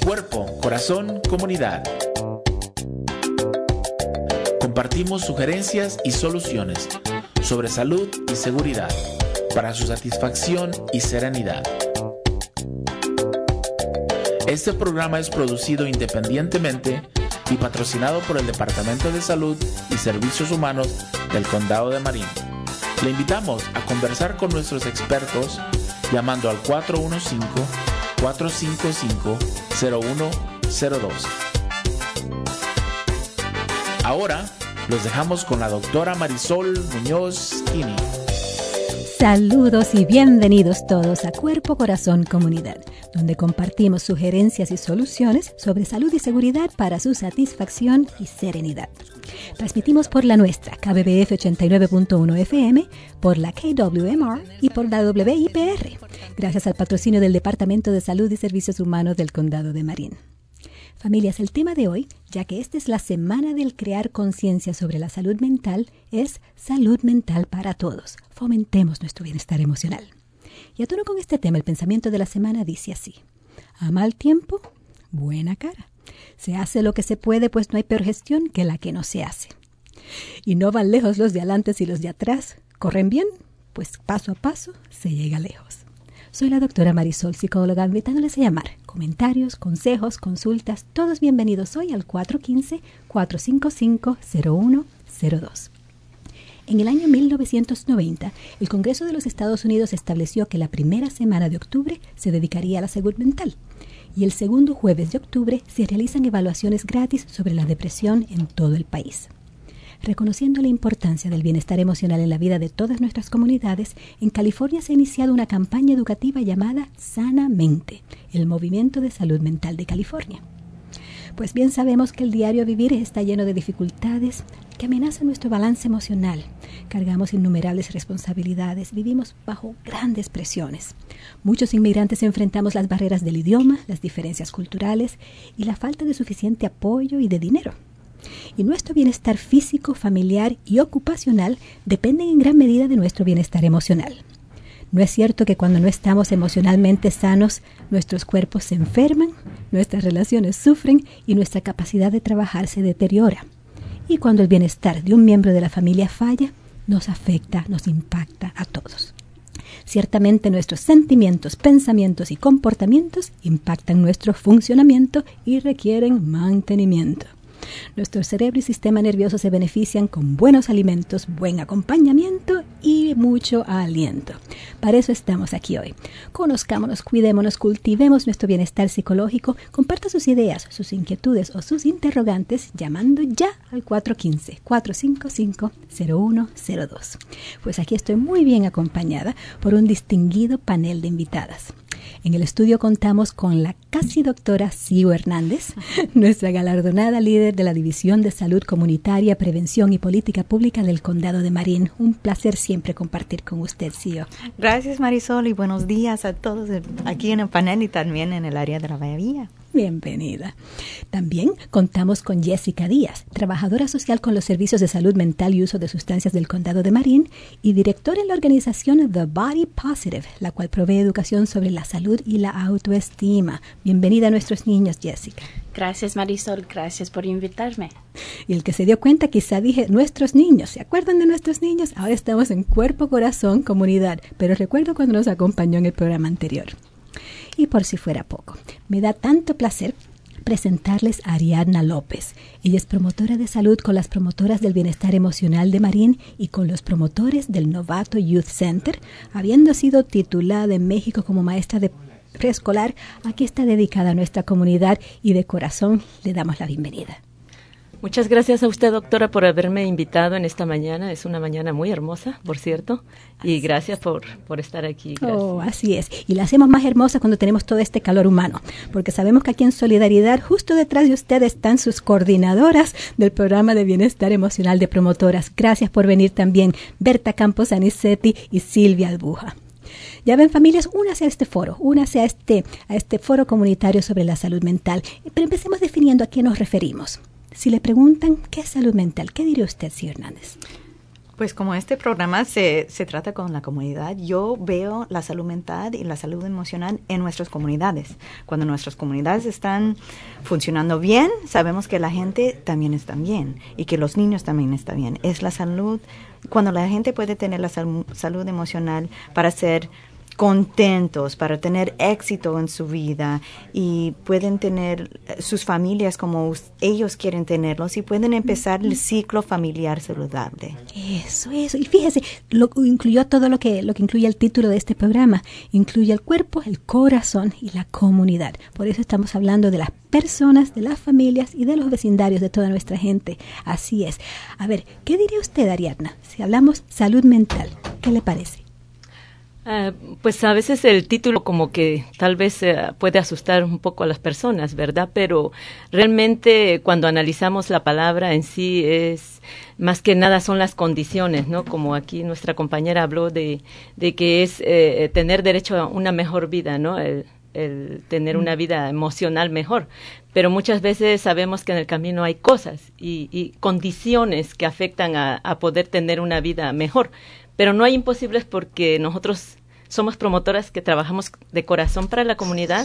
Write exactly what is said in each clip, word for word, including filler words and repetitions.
Cuerpo, Corazón, Comunidad. Compartimos sugerencias y soluciones sobre salud y seguridad para su satisfacción y serenidad. Este programa es producido independientemente y patrocinado por el Departamento de Salud y Servicios Humanos del Condado de Marin. Le invitamos a conversar con nuestros expertos llamando al cuatro uno cinco, cuatro cinco cinco, cero uno cero dos. Ahora los dejamos con la doctora Marisol Muñoz Kini. Saludos y bienvenidos todos a Cuerpo, Corazón, Comunidad, donde compartimos sugerencias y soluciones sobre salud y seguridad para su satisfacción y serenidad. Transmitimos por la nuestra K B B F ochenta y nueve punto uno F M, por la K W M R y por la W I P R, gracias al patrocinio del Departamento de Salud y Servicios Humanos del Condado de Marin. Familias, el tema de hoy, ya que esta es la semana del crear conciencia sobre la salud mental, es salud mental para todos. Fomentemos nuestro bienestar emocional. Y a tono con este tema, el pensamiento de la semana dice así: a mal tiempo, buena cara. Se hace lo que se puede, pues no hay peor gestión que la que no se hace. Y no van lejos los de adelante y los de atrás. ¿Corren bien? Pues paso a paso se llega lejos. Soy la doctora Marisol, psicóloga, invitándoles a llamar. Comentarios, consejos, consultas, todos bienvenidos hoy al cuatro uno cinco, cuatro cinco cinco, cero uno cero dos. En el año mil novecientos noventa, el Congreso de los Estados Unidos estableció que la primera semana de octubre se dedicaría a la salud mental y el segundo jueves de octubre se realizan evaluaciones gratis sobre la depresión en todo el país. Reconociendo la importancia del bienestar emocional en la vida de todas nuestras comunidades, en California se ha iniciado una campaña educativa llamada Sanamente, el Movimiento de Salud Mental de California. Pues bien sabemos que el diario vivir está lleno de dificultades que amenazan nuestro balance emocional. Cargamos innumerables responsabilidades, vivimos bajo grandes presiones. Muchos inmigrantes enfrentamos las barreras del idioma, las diferencias culturales y la falta de suficiente apoyo y de dinero. Y nuestro bienestar físico, familiar y ocupacional dependen en gran medida de nuestro bienestar emocional. ¿No es cierto que cuando no estamos emocionalmente sanos, nuestros cuerpos se enferman, nuestras relaciones sufren y nuestra capacidad de trabajar se deteriora? Y cuando el bienestar de un miembro de la familia falla, nos afecta, nos impacta a todos. Ciertamente nuestros sentimientos, pensamientos y comportamientos impactan nuestro funcionamiento y requieren mantenimiento. Nuestro cerebro y sistema nervioso se benefician con buenos alimentos, buen acompañamiento y mucho aliento. Para eso estamos aquí hoy. Conozcámonos, cuidémonos, cultivemos nuestro bienestar psicológico. Comparta sus ideas, sus inquietudes o sus interrogantes llamando ya al cuatro uno cinco, cuatro cinco cinco, cero uno cero dos. Pues aquí estoy muy bien acompañada por un distinguido panel de invitadas. En el estudio contamos con la casi doctora Sio Hernández, nuestra galardonada líder de la División de Salud Comunitaria, Prevención y Política Pública del Condado de Marin. Un placer siempre compartir con usted, Sio. Gracias, Marisol, y buenos días a todos aquí en el panel y también en el área de la Bahía. Bienvenida. También contamos con Jessica Díaz, trabajadora social con los servicios de salud mental y uso de sustancias del Condado de Marin y directora en la organización The Body Positive, la cual provee educación sobre la salud y la autoestima. Bienvenida a nuestros niños, Jessica. Gracias, Marisol. Gracias por invitarme. Y el que se dio cuenta, quizá dije nuestros niños. ¿Se acuerdan de nuestros niños? Ahora estamos en Cuerpo, Corazón, Comunidad. Pero recuerdo cuando nos acompañó en el programa anterior. Y por si fuera poco, me da tanto placer presentarles a Ariadna López. Ella es promotora de salud con las promotoras del bienestar emocional de Marin y con los promotores del Novato Youth Center. Habiendo sido titulada en México como maestra de preescolar, aquí está dedicada a nuestra comunidad y de corazón le damos la bienvenida. Muchas gracias a usted, doctora, por haberme invitado en esta mañana. Es una mañana muy hermosa, por cierto, y gracias por, por estar aquí. Gracias. Oh, así es. Y la hacemos más hermosa cuando tenemos todo este calor humano, porque sabemos que aquí en Solidaridad, justo detrás de ustedes están sus coordinadoras del programa de bienestar emocional de promotoras. Gracias por venir también, Berta Campos Anicetti y Silvia Albuja. Ya ven, familias, únase a este foro, únase a este, a este foro comunitario sobre la salud mental. Pero empecemos definiendo a qué nos referimos. Si le preguntan, ¿qué es salud mental? ¿Qué diría usted, señor Hernández? Pues como este programa se, se trata con la comunidad, yo veo la salud mental y la salud emocional en nuestras comunidades. Cuando nuestras comunidades están funcionando bien, sabemos que la gente también está bien y que los niños también están bien. Es la salud, cuando la gente puede tener la sal, salud emocional para ser contentos, para tener éxito en su vida y pueden tener sus familias como ellos quieren tenerlos y pueden empezar el ciclo familiar saludable. Eso, eso. Y fíjese, lo incluyó todo lo que, lo que incluye el título de este programa. Incluye el cuerpo, el corazón y la comunidad. Por eso estamos hablando de las personas, de las familias y de los vecindarios de toda nuestra gente. Así es. A ver, ¿qué diría usted, Ariadna, si hablamos salud mental? ¿Qué le parece? Uh, pues a veces el título como que tal vez uh, puede asustar un poco a las personas, ¿verdad? Pero realmente cuando analizamos la palabra en sí es más que nada son las condiciones, ¿no? Como aquí nuestra compañera habló de, de que es eh, tener derecho a una mejor vida, ¿no? El, el tener una vida emocional mejor. Pero muchas veces sabemos que en el camino hay cosas y, y condiciones que afectan a, a poder tener una vida mejor. Pero no hay imposibles porque nosotros somos promotoras que trabajamos de corazón para la comunidad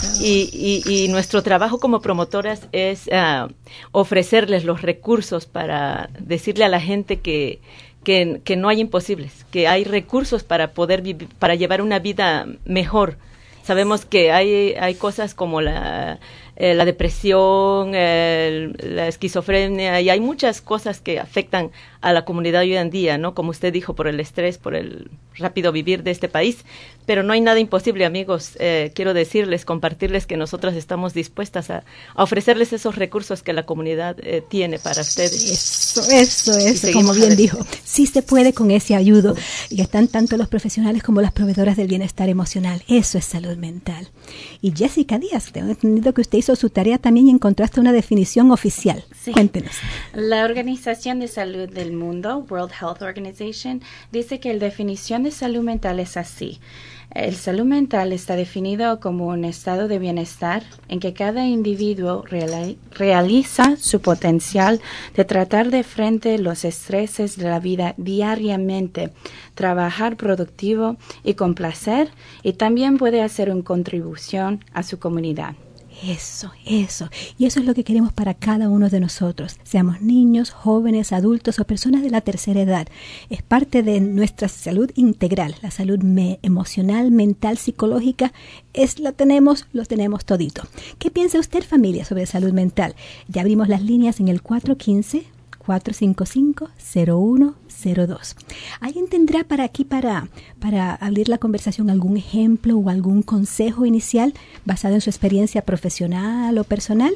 y, y, y nuestro trabajo como promotoras es uh, ofrecerles los recursos para decirle a la gente que, que, que no hay imposibles, que hay recursos para poder vivir, para llevar una vida mejor. Sabemos que hay, hay cosas como la, eh, la depresión, eh, la esquizofrenia, y hay muchas cosas que afectan a la comunidad hoy en día, ¿no? Como usted dijo, por el estrés, por el rápido vivir de este país. Pero no hay nada imposible, amigos. Eh, quiero decirles, compartirles que nosotras estamos dispuestas a, a ofrecerles esos recursos que la comunidad eh, tiene para ustedes. Eso, eso, eso, como bien dijo. Sí se puede con ese ayudo. Y están tanto los profesionales como las proveedoras del bienestar emocional. Eso es salud mental. Y Jessica Díaz, tengo entendido que usted hizo su tarea también y encontraste una definición oficial. Sí. Cuéntenos. La Organización de Salud del Mundo, World Health Organization, dice que la definición de salud mental es así. El salud mental está definido como un estado de bienestar en que cada individuo reali- realiza su potencial de tratar de frente los estreses de la vida diariamente, trabajar productivo y con placer, y también puede hacer una contribución a su comunidad. Eso, eso. Y eso es lo que queremos para cada uno de nosotros. Seamos niños, jóvenes, adultos o personas de la tercera edad. Es parte de nuestra salud integral. La salud me- emocional, mental, psicológica. Es la tenemos, lo tenemos todito. ¿Qué piensa usted, familia, sobre salud mental? Ya abrimos las líneas en el cuatro uno cinco, cuatro cinco cinco, cero uno cero dos. ¿Alguien tendrá para aquí, para, para abrir la conversación, algún ejemplo o algún consejo inicial basado en su experiencia profesional o personal?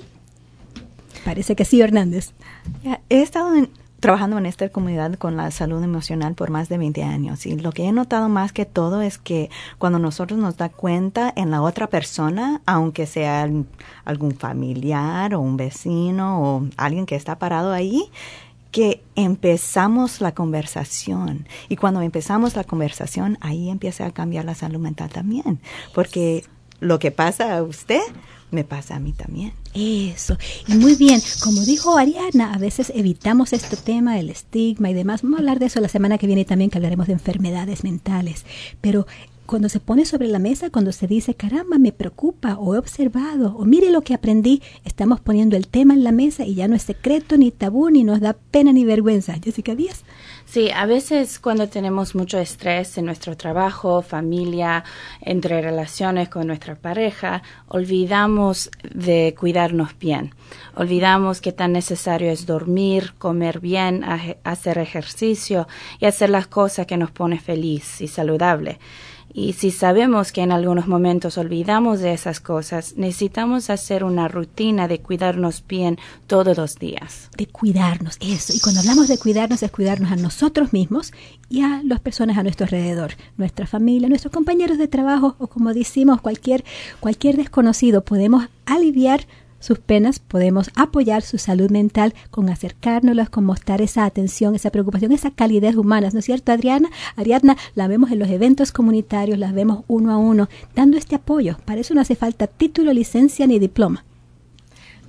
Parece que sí, Hernández. Ya, he estado en, trabajando en esta comunidad con la salud emocional por más de veinte años y lo que he notado más que todo es que cuando nosotros nos da cuenta en la otra persona, aunque sea algún familiar o un vecino o alguien que está parado ahí, que empezamos la conversación. Y cuando empezamos la conversación, ahí empieza a cambiar la salud mental también. Porque lo que pasa a usted, me pasa a mí también. Eso. Y muy bien, como dijo Ariadna, a veces evitamos este tema, el estigma y demás. Vamos a hablar de eso la semana que viene también, que hablaremos de enfermedades mentales. Pero cuando se pone sobre la mesa, cuando se dice, caramba, me preocupa, o he observado, o mire lo que aprendí, estamos poniendo el tema en la mesa y ya no es secreto, ni tabú, ni nos da pena ni vergüenza. Jessica Díaz. Sí, a veces cuando tenemos mucho estrés en nuestro trabajo, familia, entre relaciones con nuestra pareja, olvidamos de cuidarnos bien. Olvidamos que tan necesario es dormir, comer bien, hacer ejercicio y hacer las cosas que nos pone feliz y saludable. Y si sabemos que en algunos momentos olvidamos de esas cosas, necesitamos hacer una rutina de cuidarnos bien todos los días. De cuidarnos, eso. Y cuando hablamos de cuidarnos, es cuidarnos a nosotros mismos y a las personas a nuestro alrededor. Nuestra familia, nuestros compañeros de trabajo o, como decimos, cualquier, cualquier desconocido. Podemos aliviar sus penas, podemos apoyar su salud mental con acercárnoslas, con mostrar esa atención, esa preocupación, esa calidez humana, ¿no es cierto, Adriana? Ariadna, la vemos en los eventos comunitarios, las vemos uno a uno, dando este apoyo. Para eso no hace falta título, licencia ni diploma.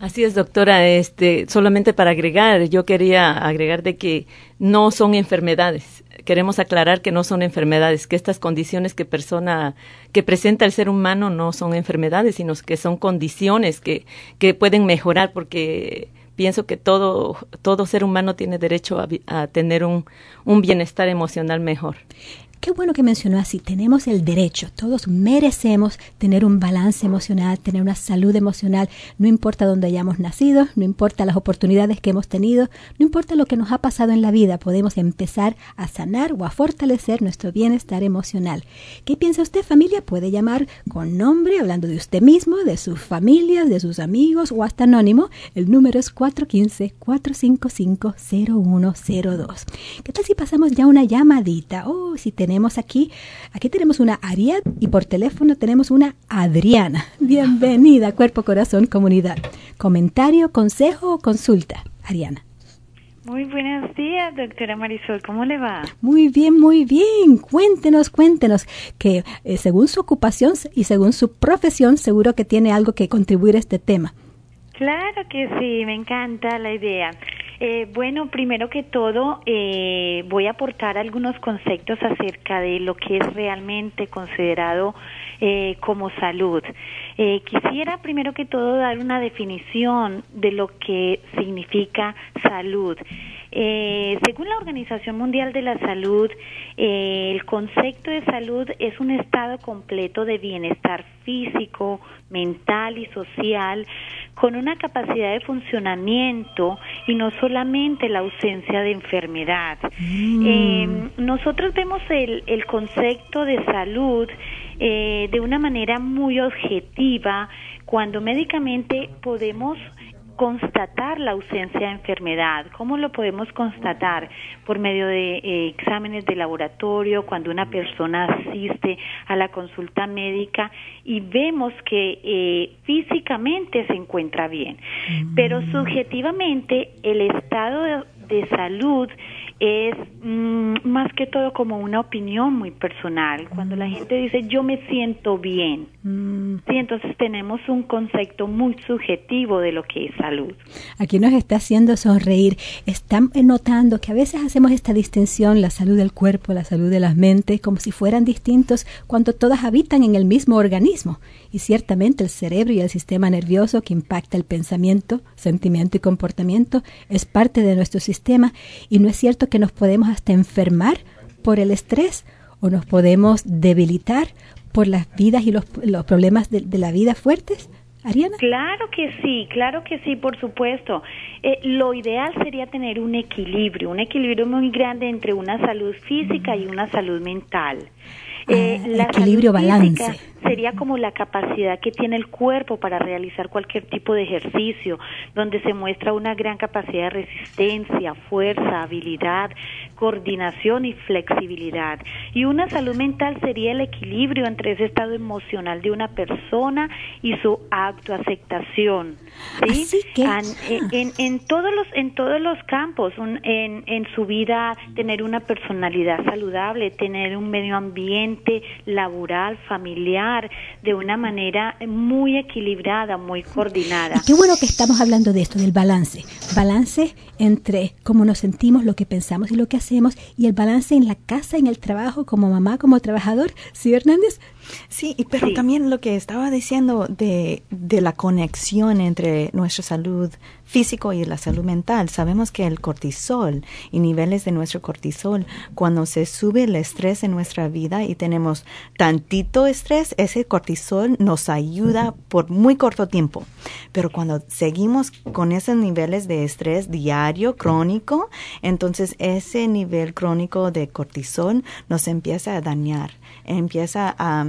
Así es, doctora. Este, solamente para agregar, yo quería agregar de que no son enfermedades. Queremos aclarar que no son enfermedades, que estas condiciones que persona que presenta el ser humano no son enfermedades, sino que son condiciones que que pueden mejorar, porque pienso que todo todo ser humano tiene derecho a, a tener un un bienestar emocional mejor. Qué bueno que mencionó así, tenemos el derecho, todos merecemos tener un balance emocional, tener una salud emocional, no importa dónde hayamos nacido, no importa las oportunidades que hemos tenido, no importa lo que nos ha pasado en la vida, podemos empezar a sanar o a fortalecer nuestro bienestar emocional. ¿Qué piensa usted, familia? Puede llamar con nombre, hablando de usted mismo, de sus familias, de sus amigos o hasta anónimo. El número es cuatro uno cinco, cuatro cinco cinco, cero uno cero dos. ¿Qué tal si pasamos ya una llamadita? Oh, si tenemos Tenemos aquí, aquí tenemos una Ariad y por teléfono tenemos una Adriana. Bienvenida, Cuerpo, Corazón, Comunidad. Comentario, consejo o consulta, Ariana. Muy buenos días, doctora Marisol, ¿cómo le va? Muy bien, muy bien. Cuéntenos, cuéntenos, que eh, según su ocupación y según su profesión, seguro que tiene algo que contribuir a este tema. Claro que sí, me encanta la idea. Eh, bueno, primero que todo, eh, voy a aportar algunos conceptos acerca de lo que es realmente considerado eh, como salud. Eh, quisiera primero que todo dar una definición de lo que significa salud. Eh, según la Organización Mundial de la Salud, eh, el concepto de salud es un estado completo de bienestar físico, mental y social, con una capacidad de funcionamiento y no solamente la ausencia de enfermedad. Mm. Eh, nosotros vemos el, el concepto de salud eh, de una manera muy objetiva, cuando médicamente podemos constatar la ausencia de enfermedad. ¿Cómo lo podemos constatar? Por medio de eh, exámenes de laboratorio, cuando una persona asiste a la consulta médica y vemos que eh, físicamente se encuentra bien. Mm. Pero subjetivamente el estado de, de salud es mmm, más que todo como una opinión muy personal. Cuando la gente dice yo me siento bien, mm. sí, entonces tenemos un concepto muy subjetivo de lo que es salud. Aquí nos está haciendo sonreír. Están notando que a veces hacemos esta distinción, la salud del cuerpo, la salud de las mentes, como si fueran distintos cuando todas habitan en el mismo organismo. Y ciertamente el cerebro y el sistema nervioso que impacta el pensamiento, sentimiento y comportamiento es parte de nuestro sistema, y no es cierto que nos podemos hasta enfermar por el estrés o nos podemos debilitar por las vidas y los, los problemas de, de la vida fuertes. Ariana. Claro que sí, claro que sí, por supuesto. Eh, lo ideal sería tener un equilibrio, un equilibrio muy grande entre una salud física y una salud mental. Eh, ah, la equilibrio, balance. Sería como la capacidad que tiene el cuerpo para realizar cualquier tipo de ejercicio, donde se muestra una gran capacidad de resistencia, fuerza, habilidad, coordinación y flexibilidad. Y una salud mental sería el equilibrio entre ese estado emocional de una persona y su autoaceptación. ¿Sí? Así que, en, en, en todos los en todos los campos, un, en, en su vida, tener una personalidad saludable, tener un medio ambiente laboral, familiar, de una manera muy equilibrada, muy coordinada. Y qué bueno que estamos hablando de esto, del balance. Balance entre cómo nos sentimos, lo que pensamos y lo que hacemos, y el balance en la casa, en el trabajo, como mamá, como trabajador. ¿Sí, Hernández? Sí, pero sí. También lo que estaba diciendo de, de la conexión entre nuestra salud físico y la salud mental. Sabemos que el cortisol y niveles de nuestro cortisol, cuando se sube el estrés en nuestra vida y tenemos tantito estrés, ese cortisol nos ayuda por muy corto tiempo. Pero cuando seguimos con esos niveles de estrés diario, crónico, entonces ese nivel crónico de cortisol nos empieza a dañar, empieza a,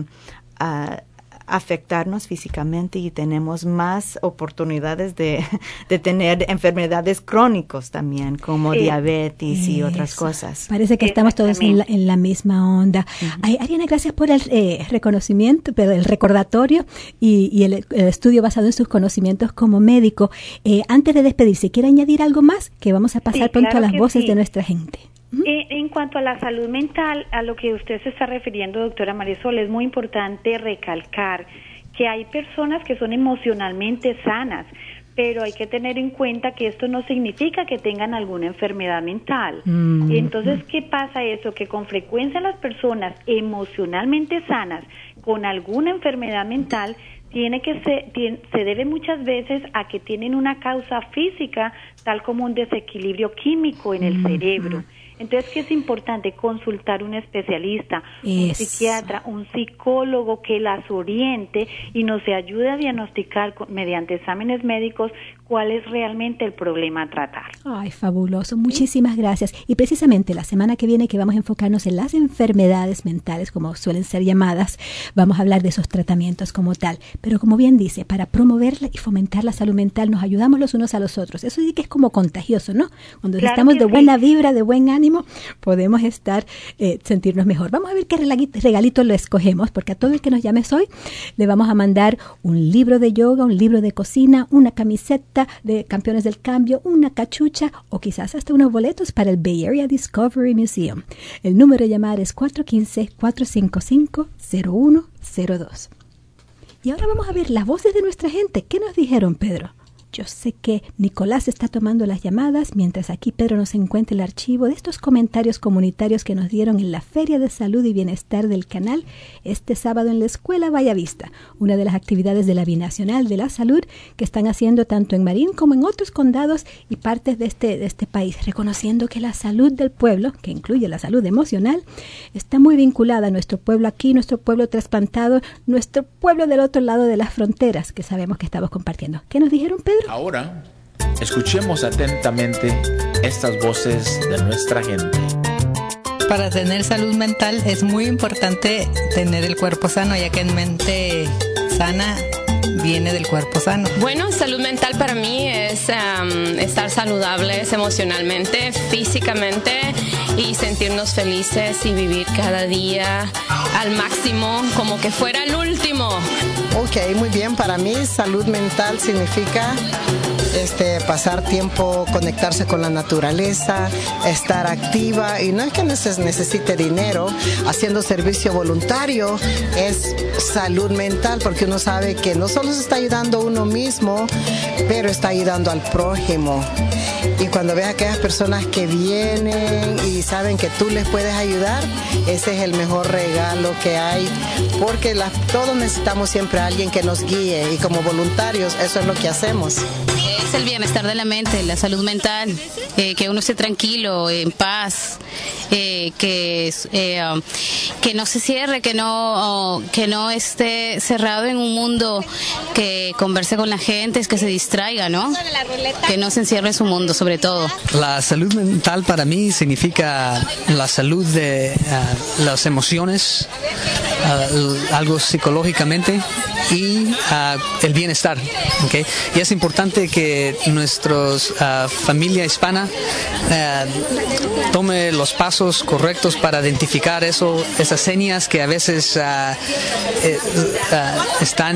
a afectarnos físicamente y tenemos más oportunidades de, de tener enfermedades crónicas también, como sí. diabetes Eso. y otras cosas. Parece que estamos todos en la, en la misma onda. Uh-huh. Ay, Ariana, gracias por el eh, reconocimiento, pero el recordatorio y, y el, el estudio basado en sus conocimientos como médico. Eh, antes de despedirse, ¿quiere añadir algo más? Que vamos a pasar sí, pronto claro a las voces sí. de nuestra gente. Eh, en cuanto a la salud mental, a lo que usted se está refiriendo, doctora Marisol, es muy importante recalcar que hay personas que son emocionalmente sanas, pero hay que tener en cuenta que esto no significa que tengan alguna enfermedad mental. Mm. Entonces, ¿qué pasa eso? Que con frecuencia las personas emocionalmente sanas con alguna enfermedad mental tiene que ser, tiene, se debe muchas veces a que tienen una causa física, tal como un desequilibrio químico en el mm. cerebro. Entonces, ¿qué es importante? Consultar un especialista, Eso. un psiquiatra, un psicólogo que las oriente y nos ayude a diagnosticar mediante exámenes médicos cuál es realmente el problema a tratar. Ay, fabuloso. Muchísimas gracias. Y precisamente la semana que viene, que vamos a enfocarnos en las enfermedades mentales, como suelen ser llamadas, vamos a hablar de esos tratamientos como tal. Pero como bien dice, para promoverla y fomentar la salud mental nos ayudamos los unos a los otros. Eso sí que es como contagioso, ¿no? Cuando claro estamos de sí. buena vibra, de buen ánimo, podemos estar, eh, sentirnos mejor. Vamos a ver qué regalito, regalito lo escogemos, porque a todo el que nos llames hoy le vamos a mandar un libro de yoga, un libro de cocina, una camiseta de Campeones del Cambio, una cachucha o quizás hasta unos boletos para el Bay Area Discovery Museum. El número de llamar es cuatro uno cinco, cuatro cinco cinco, cero uno cero dos. Y ahora vamos a ver las voces de nuestra gente. ¿Qué nos dijeron, Pedro? Yo sé que Nicolás está tomando las llamadas, mientras aquí Pedro nos encuentra el archivo de estos comentarios comunitarios que nos dieron en la Feria de Salud y Bienestar del Canal este sábado en la Escuela Vallavista, una de las actividades de la Binacional de la Salud que están haciendo tanto en Marín como en otros condados y partes de este, de este país, reconociendo que la salud del pueblo, que incluye la salud emocional, está muy vinculada a nuestro pueblo aquí, nuestro pueblo trasplantado, nuestro pueblo del otro lado de las fronteras que sabemos que estamos compartiendo. ¿Qué nos dijeron, Pedro? Ahora, escuchemos atentamente estas voces de nuestra gente. Para tener salud mental es muy importante tener el cuerpo sano, ya que en mente sana viene del cuerpo sano. Bueno, salud mental para mí es um, estar saludables emocionalmente, físicamente y sentirnos felices y vivir cada día al máximo como que fuera el último. Ok, muy bien. Para mí salud mental significa este, pasar tiempo, conectarse con la naturaleza, estar activa, y no es que necesite dinero. Haciendo servicio voluntario es salud mental, porque uno sabe que no solo se está ayudando a uno mismo, pero está ayudando al prójimo. Y cuando ves a aquellas personas que vienen y saben que tú les puedes ayudar, ese es el mejor regalo que hay, porque la, todos necesitamos siempre a alguien que nos guíe, y como voluntarios eso es lo que hacemos. Es el bienestar de la mente, la salud mental, eh, que uno esté tranquilo, en paz, eh, que, eh, um, que no se cierre, que no, uh, que no esté cerrado en un mundo, que converse con la gente, que se distraiga, ¿no? Que no se encierre en su mundo, sobre todo. La salud mental para mí significa la salud de uh, las emociones, uh, algo psicológicamente, y uh, el bienestar, ¿okay? Y es importante que nuestra uh, familia hispana uh, tome los pasos correctos para identificar eso, esas señas que a veces uh, eh, uh, están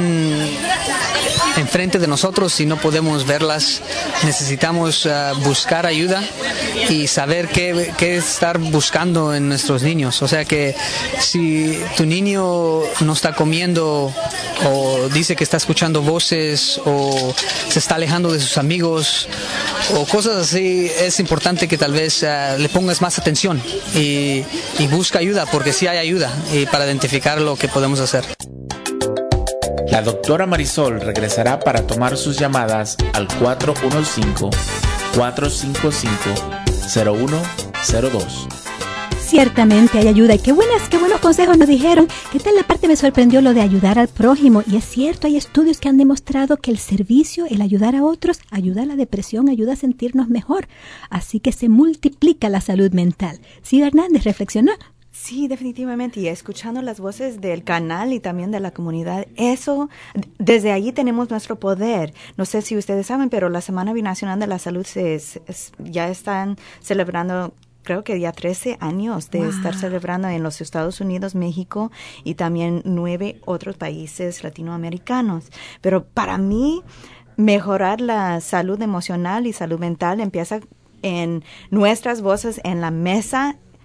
enfrente de nosotros y no podemos verlas. Necesitamos uh, buscar ayuda y saber qué, qué estar buscando en nuestros niños. O sea que si tu niño no está comiendo, o dice que está escuchando voces, o se está alejando de sus amigos, o cosas así, es importante que tal vez uh, le pongas más atención y, y busca ayuda, porque sí hay ayuda, y para identificar lo que podemos hacer. La doctora Marisol regresará para tomar sus llamadas al cuatro uno cinco, cuatro cinco cinco, cero uno cero dos. Ciertamente hay ayuda, y qué buenas, qué buenos consejos nos dijeron. ¿Qué tal la parte? Me sorprendió lo de ayudar al prójimo, y es cierto, hay estudios que han demostrado que el servicio, el ayudar a otros, ayuda a la depresión, ayuda a sentirnos mejor, así que se multiplica la salud mental. Sí, Hernández, reflexiona. Sí, definitivamente, y escuchando las voces del canal y también de la comunidad, eso, desde allí tenemos nuestro poder. No sé si ustedes saben, pero la Semana Binacional de la Salud se, es, es, ya están celebrando, creo que ya trece años de wow. estar celebrando en los Estados Unidos, México y también nueve otros países latinoamericanos. Pero para mí, mejorar la salud emocional y salud mental empieza en nuestras voces en la mesa,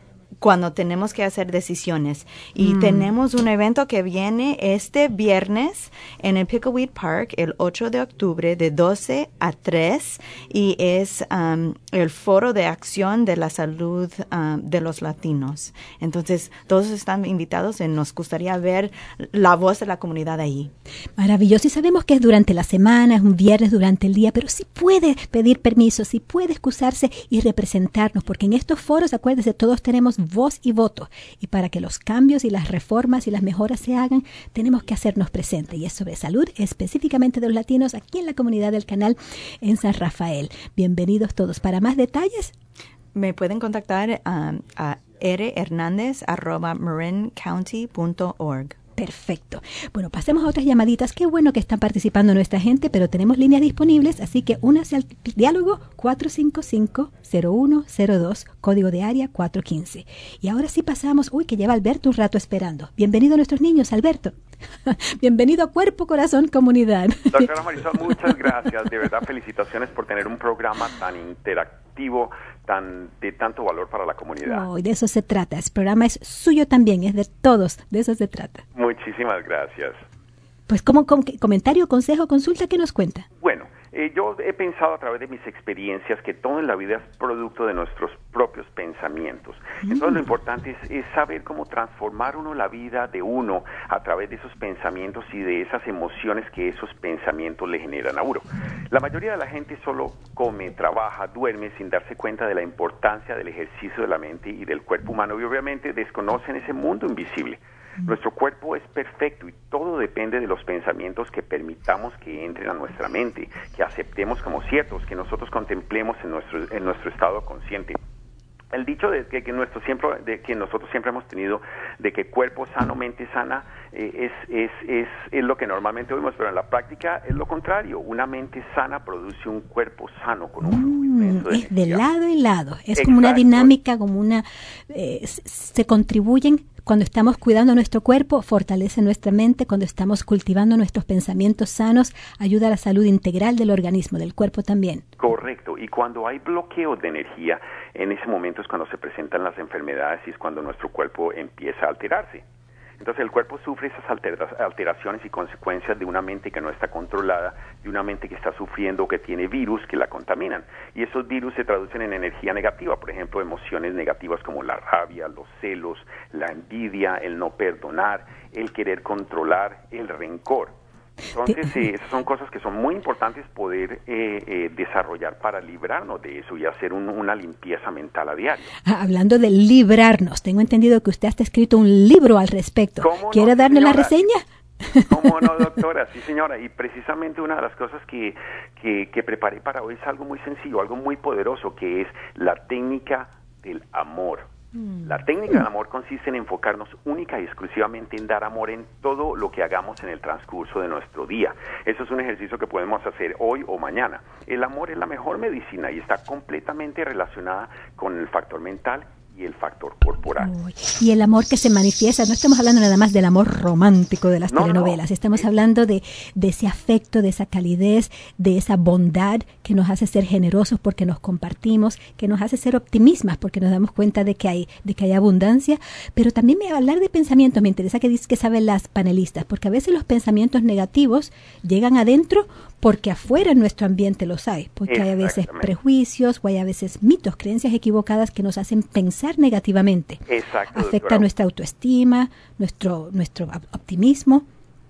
cuando tenemos que hacer decisiones. Y mm. tenemos un evento que viene este viernes en el Pickleweed Park el ocho de octubre de doce a tres y es um, el Foro de Acción de la Salud uh, de los Latinos. Entonces, todos están invitados y nos gustaría ver la voz de la comunidad ahí. Maravilloso. Y sabemos que es durante la semana, es un viernes durante el día, pero sí puede pedir permiso, sí puede excusarse y representarnos, porque en estos foros, acuérdense, todos tenemos voz y voto. Y para que los cambios y las reformas y las mejoras se hagan, tenemos que hacernos presentes. Y es sobre salud, específicamente de los latinos, aquí en la comunidad del canal en San Rafael. Bienvenidos todos. Para más detalles, me pueden contactar um, a r hernandez arroba marin county punto org. Perfecto. Bueno, pasemos a otras llamaditas. Qué bueno que están participando nuestra gente, pero tenemos líneas disponibles, así que únase al diálogo cuatro cinco cinco, cero uno cero dos, código de área cuatro uno cinco. Y ahora sí pasamos, uy, que lleva Alberto un rato esperando. Bienvenido a nuestros niños, Alberto. Bienvenido a Cuerpo, Corazón, Comunidad. Doctora Marisol, muchas gracias. De verdad, felicitaciones por tener un programa tan interactivo, tan de tanto valor para la comunidad. Oh, y de eso se trata. Este programa es suyo también, es de todos. De eso se trata. Muchísimas gracias. Pues, como com- comentario, consejo, consulta, ¿qué nos cuenta? Bueno, eh, yo he pensado a través de mis experiencias que todo en la vida es producto de nuestros propios pensamientos. Mm. Entonces, lo importante es, es saber cómo transformar uno la vida de uno a través de esos pensamientos y de esas emociones que esos pensamientos le generan a uno. La mayoría de la gente solo come, trabaja, duerme sin darse cuenta de la importancia del ejercicio de la mente y del cuerpo humano y obviamente desconocen ese mundo invisible. Nuestro cuerpo es perfecto y todo depende de los pensamientos que permitamos que entren a nuestra mente, que aceptemos como ciertos, que nosotros contemplemos en nuestro en nuestro estado consciente. El dicho de que, que nuestro siempre de que nosotros siempre hemos tenido de que cuerpo sano, mente sana eh, es, es es es lo que normalmente oímos, pero en la práctica es lo contrario. Una mente sana produce un cuerpo sano con un flujo inmenso de Es de energía. lado y lado. Es Exacto. como una dinámica, como una eh, se contribuyen. Cuando estamos cuidando nuestro cuerpo, fortalece nuestra mente. Cuando estamos cultivando nuestros pensamientos sanos, ayuda a la salud integral del organismo, del cuerpo también. Correcto. Y cuando hay bloqueos de energía, en ese momento es cuando se presentan las enfermedades y es cuando nuestro cuerpo empieza a alterarse. Entonces el cuerpo sufre esas altera- alteraciones y consecuencias de una mente que no está controlada, de una mente que está sufriendo o que tiene virus que la contaminan. Y esos virus se traducen en energía negativa, por ejemplo, emociones negativas como la rabia, los celos, la envidia, el no perdonar, el querer controlar, el rencor. Entonces, eh, esas son cosas que son muy importantes poder eh, eh, desarrollar para librarnos de eso y hacer un, una limpieza mental a diario. Ah, hablando de librarnos, tengo entendido que usted hasta ha escrito un libro al respecto. ¿Quiere no, darnos señora? la reseña? ¿Cómo no, doctora? Sí, señora. Y precisamente una de las cosas que, que, que preparé para hoy es algo muy sencillo, algo muy poderoso, que es la técnica del amor. La técnica del amor consiste en enfocarnos única y exclusivamente en dar amor en todo lo que hagamos en el transcurso de nuestro día. Eso es un ejercicio que podemos hacer hoy o mañana. El amor es la mejor medicina y está completamente relacionada con el factor mental y el factor corporal. Uy, y el amor que se manifiesta, no estamos hablando nada más del amor romántico de las no, telenovelas, no. estamos hablando de, de ese afecto, de esa calidez, de esa bondad que nos hace ser generosos porque nos compartimos, que nos hace ser optimistas porque nos damos cuenta de que hay, de que hay abundancia, pero también me hablar de pensamientos, me interesa que dices que saben las panelistas, porque a veces los pensamientos negativos llegan adentro porque afuera en nuestro ambiente los hay, porque hay a veces prejuicios o hay a veces mitos, creencias equivocadas que nos hacen pensar negativamente. Exacto, afecta doctora. nuestra autoestima, nuestro nuestro optimismo.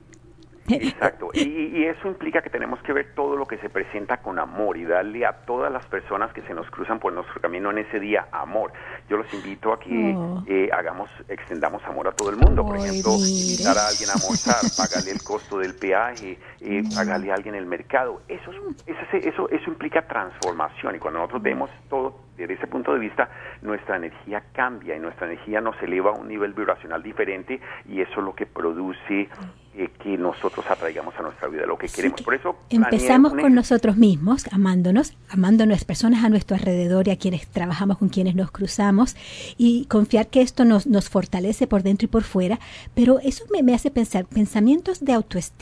Exacto, y, y eso implica que tenemos que ver todo lo que se presenta con amor y darle a todas las personas que se nos cruzan por nuestro camino en ese día amor. Yo los invito a que oh. eh, hagamos, extendamos amor a todo el mundo. Por oh, ejemplo, mire. invitar a alguien a almorzar, pagarle el costo del peaje, eh, mm. pagarle a alguien el mercado. Eso, eso, eso, eso implica transformación y cuando nosotros vemos todo desde ese punto de vista, nuestra energía cambia y nuestra energía nos eleva a un nivel vibracional diferente y eso es lo que produce eh, que nosotros atraigamos a nuestra vida lo que queremos. Sí, Por eso empezamos con nosotros mismos, amándonos, amando a las personas a nuestro alrededor y a quienes trabajamos, con quienes nos cruzamos y confiar que esto nos, nos fortalece por dentro y por fuera, pero eso me, me hace pensar pensamientos de autoestima,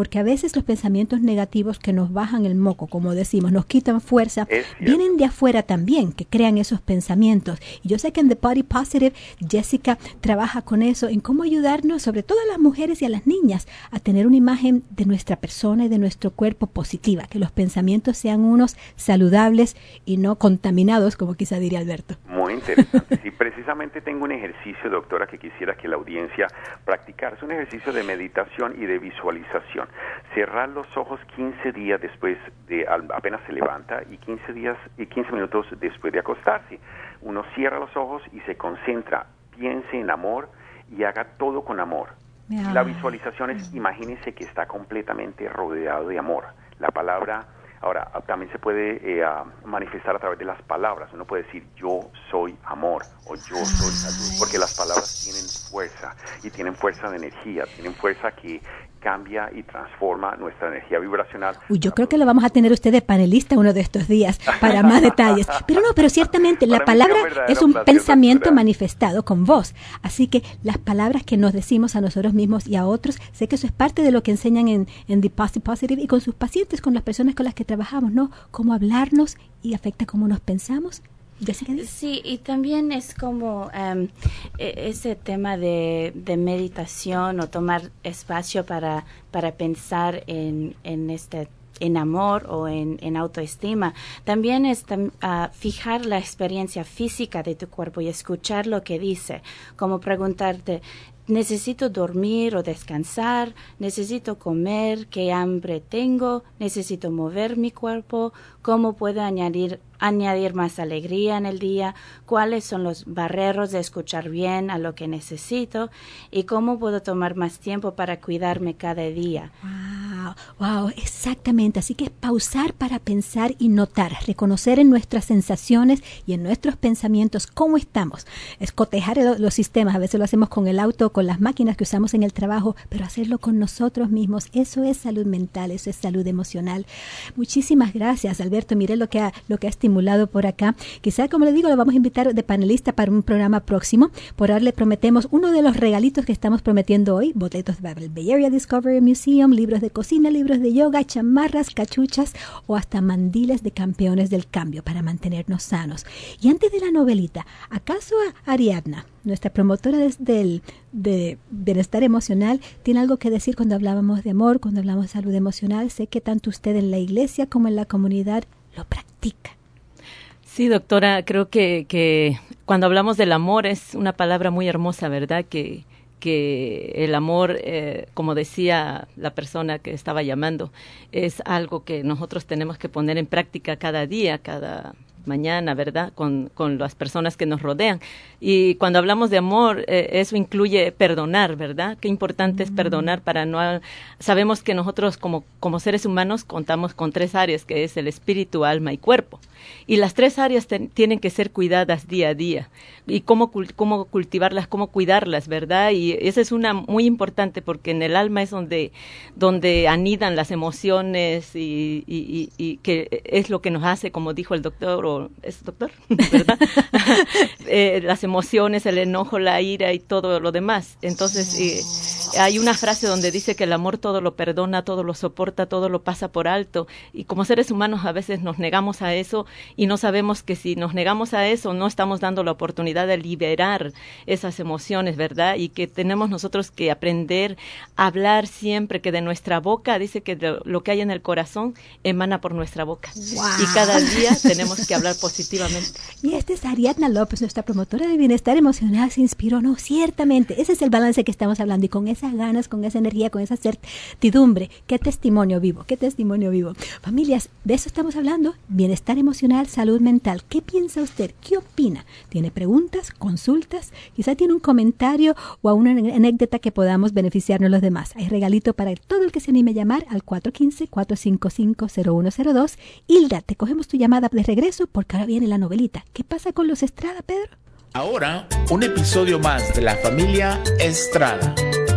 porque a veces los pensamientos negativos que nos bajan el moco, como decimos, nos quitan fuerza, vienen de afuera también, que crean esos pensamientos. Y yo sé que en The Body Positive, Jessica trabaja con eso, en cómo ayudarnos, sobre todo a las mujeres y a las niñas, a tener una imagen de nuestra persona y de nuestro cuerpo positiva, que los pensamientos sean unos saludables y no contaminados, como quizá diría Alberto. Muy interesante. Sí, precisamente tengo un ejercicio, doctora, que quisiera que la audiencia practicara. Es un ejercicio de meditación y de visualización. Cerrar los ojos quince días después de apenas se levanta y quince días y quince minutos después de acostarse. Uno cierra los ojos y se concentra, piense en amor y haga todo con amor. Ah. La visualización es, imagínese que está completamente rodeado de amor. La palabra, ahora, también se puede eh, manifestar a través de las palabras. Uno puede decir, yo soy amor, o yo soy salud, porque las palabras tienen fuerza, y tienen fuerza de energía, tienen fuerza que cambia y transforma nuestra energía vibracional. Uy, yo creo que lo vamos a tener usted de panelista uno de estos días para más detalles. Pero no, pero ciertamente la palabra es un pensamiento doctora. manifestado con voz. Así que las palabras que nos decimos a nosotros mismos y a otros, sé que eso es parte de lo que enseñan en, en The Body Positive y con sus pacientes, con las personas con las que trabajamos, ¿no? Cómo hablarnos y afecta cómo nos pensamos. Sí, y también es como um, ese tema de, de meditación o tomar espacio para, para pensar en, en este en amor o en, en autoestima. También es uh, fijar la experiencia física de tu cuerpo y escuchar lo que dice, como preguntarte, necesito dormir o descansar, necesito comer, qué hambre tengo, necesito mover mi cuerpo, cómo puedo añadir añadir más alegría en el día, cuáles son los barreros de escuchar bien a lo que necesito y cómo puedo tomar más tiempo para cuidarme cada día. Wow, wow, exactamente. Así que es pausar para pensar y notar, reconocer en nuestras sensaciones y en nuestros pensamientos cómo estamos. Es cotejar el, los sistemas, a veces lo hacemos con el auto, con las máquinas que usamos en el trabajo, pero hacerlo con nosotros mismos, eso es salud mental, eso es salud emocional. Muchísimas gracias, Alberto. Mire lo que ha, lo que ha estimulado por acá. Quizá, como le digo, lo vamos a invitar de panelista para un programa próximo. Por ahora le prometemos uno de los regalitos que estamos prometiendo hoy, boletos para el Bay Area Discovery Museum, libros de cocina, libros de yoga, chamarras, cachuchas o hasta mandiles de campeones del cambio para mantenernos sanos. Y antes de la novelita, ¿acaso Ariadna, nuestra promotora desde el de bienestar emocional, tiene algo que decir cuando hablábamos de amor, cuando hablamos de salud emocional? Sé que tanto usted en la iglesia como en la comunidad lo practica. Sí, doctora, creo que, que cuando hablamos del amor es una palabra muy hermosa, ¿verdad? Que, que el amor, eh, como decía la persona que estaba llamando, es algo que nosotros tenemos que poner en práctica cada día, cada mañana, ¿verdad? Con, con las personas que nos rodean. Y cuando hablamos de amor, eh, eso incluye perdonar, ¿verdad? Qué importante mm. es perdonar para no... Sabemos que nosotros como, como seres humanos contamos con tres áreas, que es el espíritu, alma y cuerpo. Y las tres áreas ten, tienen que ser cuidadas día a día. Y cómo, cómo cultivarlas, cómo cuidarlas, ¿verdad? Y esa es una muy importante porque en el alma es donde, donde anidan las emociones y, y, y, y que es lo que nos hace, como dijo el doctor, o es doctor, ¿verdad? eh, las emociones, el enojo, la ira y todo lo demás. Entonces, eh, hay una frase donde dice que el amor todo lo perdona, todo lo soporta, todo lo pasa por alto. Y como seres humanos a veces nos negamos a eso y no sabemos que si nos negamos a eso no estamos dando la oportunidad de liberar esas emociones, ¿verdad? Y que tenemos nosotros que aprender a hablar siempre, que de nuestra boca, dice que de lo que hay en el corazón emana por nuestra boca. Wow. Y cada día tenemos que hablar positivamente. Y esta es Ariadna López, nuestra promotora de bienestar emocional, se inspiró, no, ciertamente, ese es el balance que estamos hablando y con esas ganas, con esa energía, con esa certidumbre, qué testimonio vivo, qué testimonio vivo. Familias, de eso estamos hablando, bienestar emocional, salud mental. ¿Qué piensa usted? ¿Qué opina? ¿Tiene preguntas, consultas? Quizá tiene un comentario o a una anécdota que podamos beneficiarnos los demás. Hay regalito para todo el que se anime a llamar al cuatro uno cinco, cuatro cinco cinco, cero uno cero dos. Hilda, te cogemos tu llamada de regreso porque ahora viene la novelita. ¿Qué pasa con los Estrada, Pedro? Ahora, un episodio más de la familia Estrada.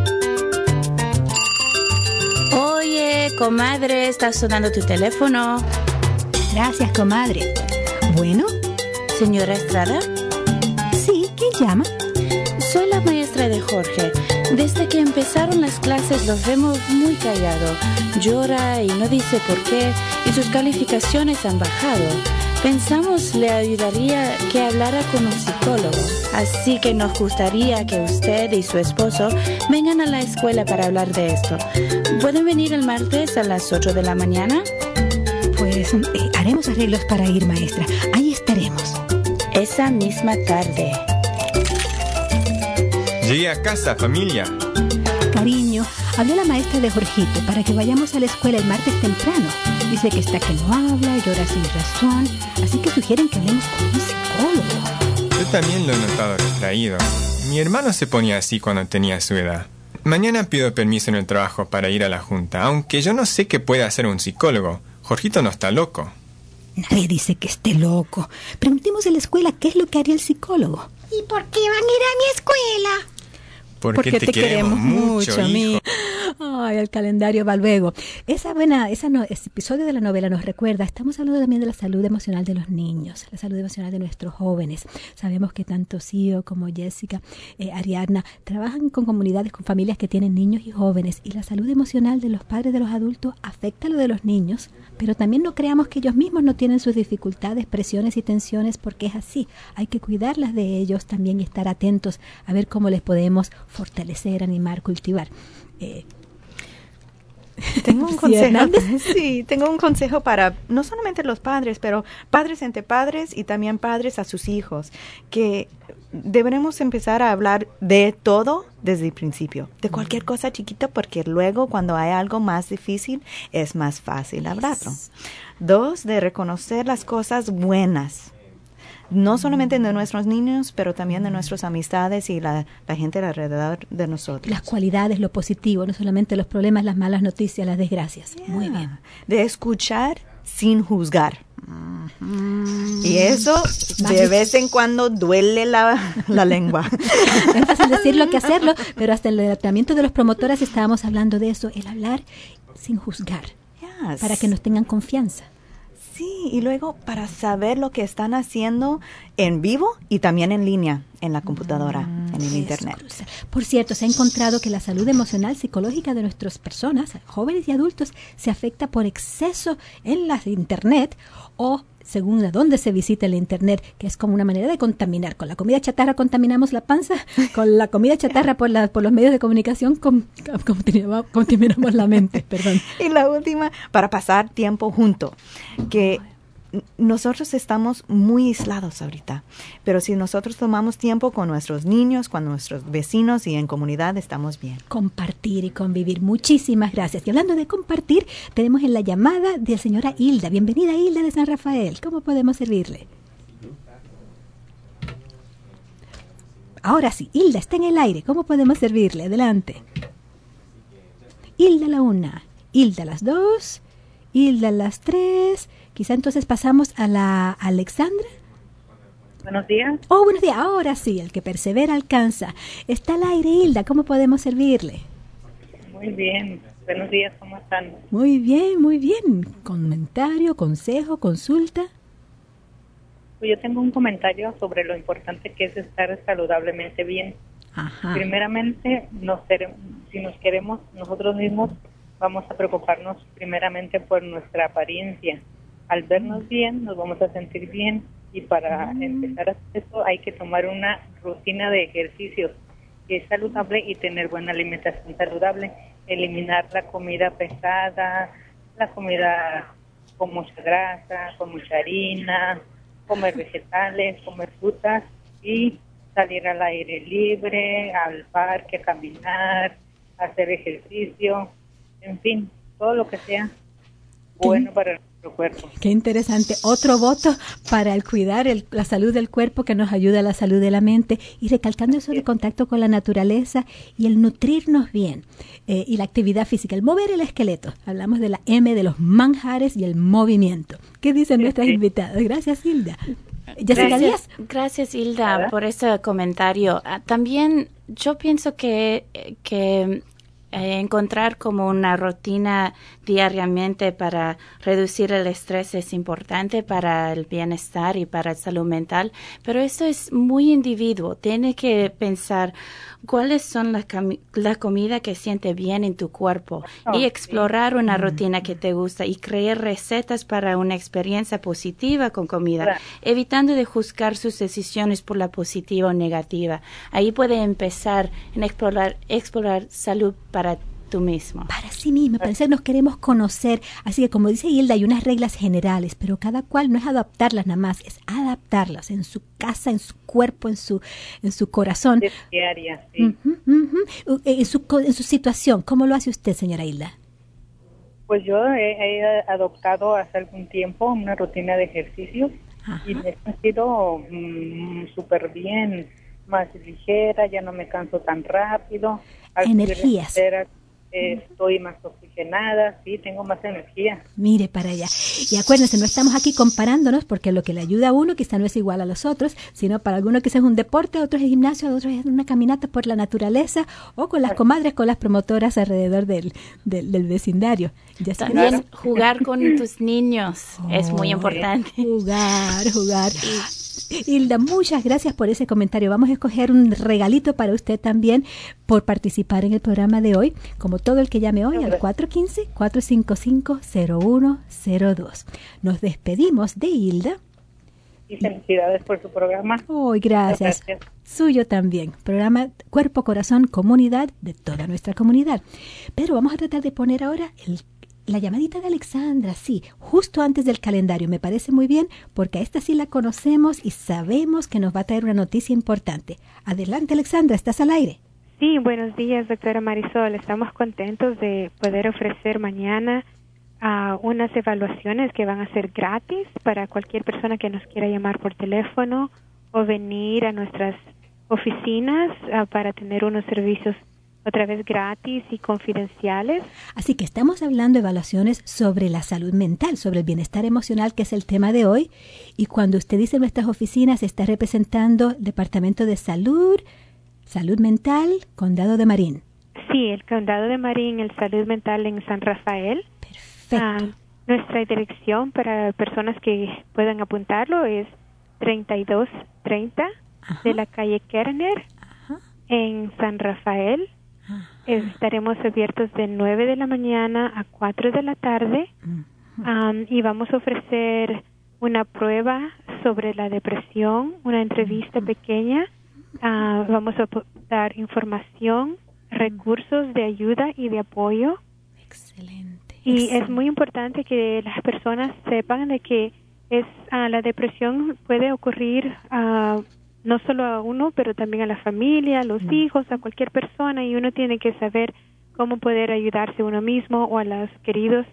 Oye, comadre, está sonando tu teléfono. Gracias, comadre. Bueno. Señora Estrada. Sí, ¿quién llama? Soy la maestra de Jorge. Desde que empezaron las clases los vemos muy callado. Llora y no dice por qué y sus calificaciones han bajado. Pensamos le ayudaría que hablara con un psicólogo. Así que nos gustaría que usted y su esposo vengan a la escuela para hablar de esto. ¿Pueden venir el martes a las ocho de la mañana? Pues eh, haremos arreglos para ir, maestra. Ahí estaremos. Esa misma tarde. Llegué a casa, familia. Cariño, habló la maestra de Jorgito para que vayamos a la escuela el martes temprano. Dice que está que no habla, llora sin razón, así que sugieren que hablemos con un psicólogo. Yo también lo he notado retraído. Mi hermano se ponía así cuando tenía su edad. Mañana pido permiso en el trabajo para ir a la junta, aunque yo no sé qué puede hacer un psicólogo. Jorgito no está loco. Nadie dice que esté loco. Preguntemos en la escuela qué es lo que haría el psicólogo. ¿Y por qué van a ir a mi escuela? Porque, Porque te, te queremos, queremos mucho, mucho, mi. hijo. Ay, el calendario va luego. Esa buena, esa no, ese episodio de la novela nos recuerda, estamos hablando también de la salud emocional de los niños, la salud emocional de nuestros jóvenes. Sabemos que tanto Cío como Jessica, eh, Ariadna, trabajan con comunidades, con familias que tienen niños y jóvenes, y la salud emocional de los padres de los adultos afecta a lo de los niños, pero también no creamos que ellos mismos no tienen sus dificultades, presiones y tensiones, porque es así. Hay que cuidarlas de ellos también y estar atentos a ver cómo les podemos fortalecer, animar, cultivar. Eh, Tengo un ¿Sí, consejo. Hernández? Sí, tengo un consejo para no solamente los padres, pero padres entre padres y también padres a sus hijos, que deberemos empezar a hablar de todo desde el principio, de cualquier cosa chiquita, porque luego cuando hay algo más difícil es más fácil hablarlo. Dos, de reconocer las cosas buenas. No solamente de nuestros niños, pero también de nuestras amistades y la, la gente alrededor de nosotros. Las cualidades, lo positivo, no solamente los problemas, las malas noticias, las desgracias. Yeah. Muy bien. De escuchar sin juzgar. Uh-huh. Y eso de vez en cuando duele la, la lengua. Es fácil decirlo que hacerlo, pero hasta en el tratamiento de los promotores estábamos hablando de eso, el hablar sin juzgar, yes. Para que nos tengan confianza. Sí, y luego para saber lo que están haciendo en vivo y también en línea, en la computadora, mm, en el internet. Crucial. Por cierto, se ha encontrado que la salud emocional, psicológica de nuestras personas, jóvenes y adultos, se afecta por exceso en la internet o según a dónde se visita el internet, que es como una manera de contaminar. Con la comida chatarra contaminamos la panza, con la comida chatarra por, la, por los medios de comunicación con, contaminamos, contaminamos la mente. Perdón. Y la última, para pasar tiempo junto, que nosotros estamos muy aislados ahorita, pero si nosotros tomamos tiempo con nuestros niños, con nuestros vecinos y en comunidad, estamos bien. Compartir y convivir. Muchísimas gracias. Y hablando de compartir, tenemos en la llamada de la señora Hilda. Bienvenida, Hilda de San Rafael. ¿Cómo podemos servirle? Ahora sí, Hilda está en el aire. ¿Cómo podemos servirle? Adelante. Hilda la una, Hilda las dos, Hilda las tres. Quizá entonces pasamos a la Alexandra. Buenos días. Oh, buenos días. Ahora sí, el que persevera alcanza. Está al aire, Hilda. ¿Cómo podemos servirle? Muy bien. Buenos días. ¿Cómo están? Muy bien, muy bien. Comentario, consejo, consulta. Pues yo tengo un comentario sobre lo importante que es estar saludablemente bien. Ajá. Primeramente, nos, si nos queremos nosotros mismos, vamos a preocuparnos primeramente por nuestra apariencia. Al vernos bien, nos vamos a sentir bien, y para mm. empezar a hacer eso hay que tomar una rutina de ejercicios que es saludable y tener buena alimentación saludable, eliminar la comida pesada, la comida con mucha grasa, con mucha harina, comer vegetales, comer frutas y salir al aire libre, al parque, a caminar, hacer ejercicio, en fin, todo lo que sea bueno para nuestro cuerpo. Qué interesante. Otro voto para el cuidar el, la salud del cuerpo, que nos ayuda a la salud de la mente, y recalcando eso de contacto con la naturaleza y el nutrirnos bien, eh, y la actividad física, el mover el esqueleto. Hablamos de la M de los manjares y el movimiento. ¿Qué dicen sí, nuestras sí. invitadas? Gracias, Hilda. Jessica Díaz. Gracias, Hilda, por ese comentario. También yo pienso que, que eh, encontrar como una rutina diariamente para reducir el estrés es importante para el bienestar y para la salud mental, pero eso es muy individuo. Tiene que pensar cuáles son las la comida que siente bien en tu cuerpo oh, y explorar sí. una rutina que te gusta y crear recetas para una experiencia positiva con comida, claro. evitando de juzgar sus decisiones por la positiva o negativa. Ahí puede empezar en explorar, explorar salud para tú mismo. Para sí mismo, parece que nos queremos conocer. Así que, como dice Hilda, hay unas reglas generales, pero cada cual no es adaptarlas nada más, es adaptarlas en su casa, en su cuerpo, en su en su corazón. Es diaria, sí. Uh-huh, uh-huh. En, su, en su situación, ¿cómo lo hace usted, señora Hilda? Pues yo he, he adoptado hace algún tiempo una rutina de ejercicio. Ajá. Y me he sentido mmm, súper bien, más ligera, ya no me canso tan rápido. Energías. Estoy más oxigenada, sí, tengo más energía. Mire para allá. Y acuérdense, no estamos aquí comparándonos porque lo que le ayuda a uno quizá no es igual a los otros, sino para algunos quizás es un deporte, otros es gimnasio, otros es una caminata por la naturaleza o con las comadres, con las promotoras alrededor del, del, del vecindario. Ya También claro. jugar con tus niños oh, es muy importante. Jugar, jugar. Hilda, muchas gracias por ese comentario. Vamos a escoger un regalito para usted también por participar en el programa de hoy, como todo el que llame hoy al cuatro uno cinco, cuatro cinco cinco, cero uno cero dos. Nos despedimos de Hilda. Y felicidades por su programa. Oh, gracias. gracias. Suyo también. Programa Cuerpo, Corazón, Comunidad de toda nuestra comunidad. Pero vamos a tratar de poner ahora el La llamadita de Alexandra, sí, justo antes del calendario. Me parece muy bien porque a esta sí la conocemos y sabemos que nos va a traer una noticia importante. Adelante, Alexandra, ¿estás al aire? Sí, buenos días, doctora Marisol. Estamos contentos de poder ofrecer mañana uh, unas evaluaciones que van a ser gratis para cualquier persona que nos quiera llamar por teléfono o venir a nuestras oficinas uh, para tener unos servicios otra vez gratis y confidenciales. Así que estamos hablando de evaluaciones sobre la salud mental, sobre el bienestar emocional, que es el tema de hoy. Y cuando usted dice nuestras oficinas, está representando el Departamento de Salud, Salud Mental, Condado de Marín. Sí, el Condado de Marín, el Salud Mental en San Rafael. Perfecto. Uh, nuestra dirección para personas que puedan apuntarlo es treinta y dos treinta Ajá. de la calle Kerner Ajá. en San Rafael. Estaremos abiertos de nueve de la mañana a cuatro de la tarde um, y vamos a ofrecer una prueba sobre la depresión, una entrevista pequeña. Uh, vamos a dar información, recursos de ayuda y de apoyo. Excelente. Y excelente. Es muy importante que las personas sepan de que es uh, la depresión puede ocurrir uh, no solo a uno, pero también a la familia, a los mm. hijos, a cualquier persona, y uno tiene que saber cómo poder ayudarse uno mismo o a los queridos.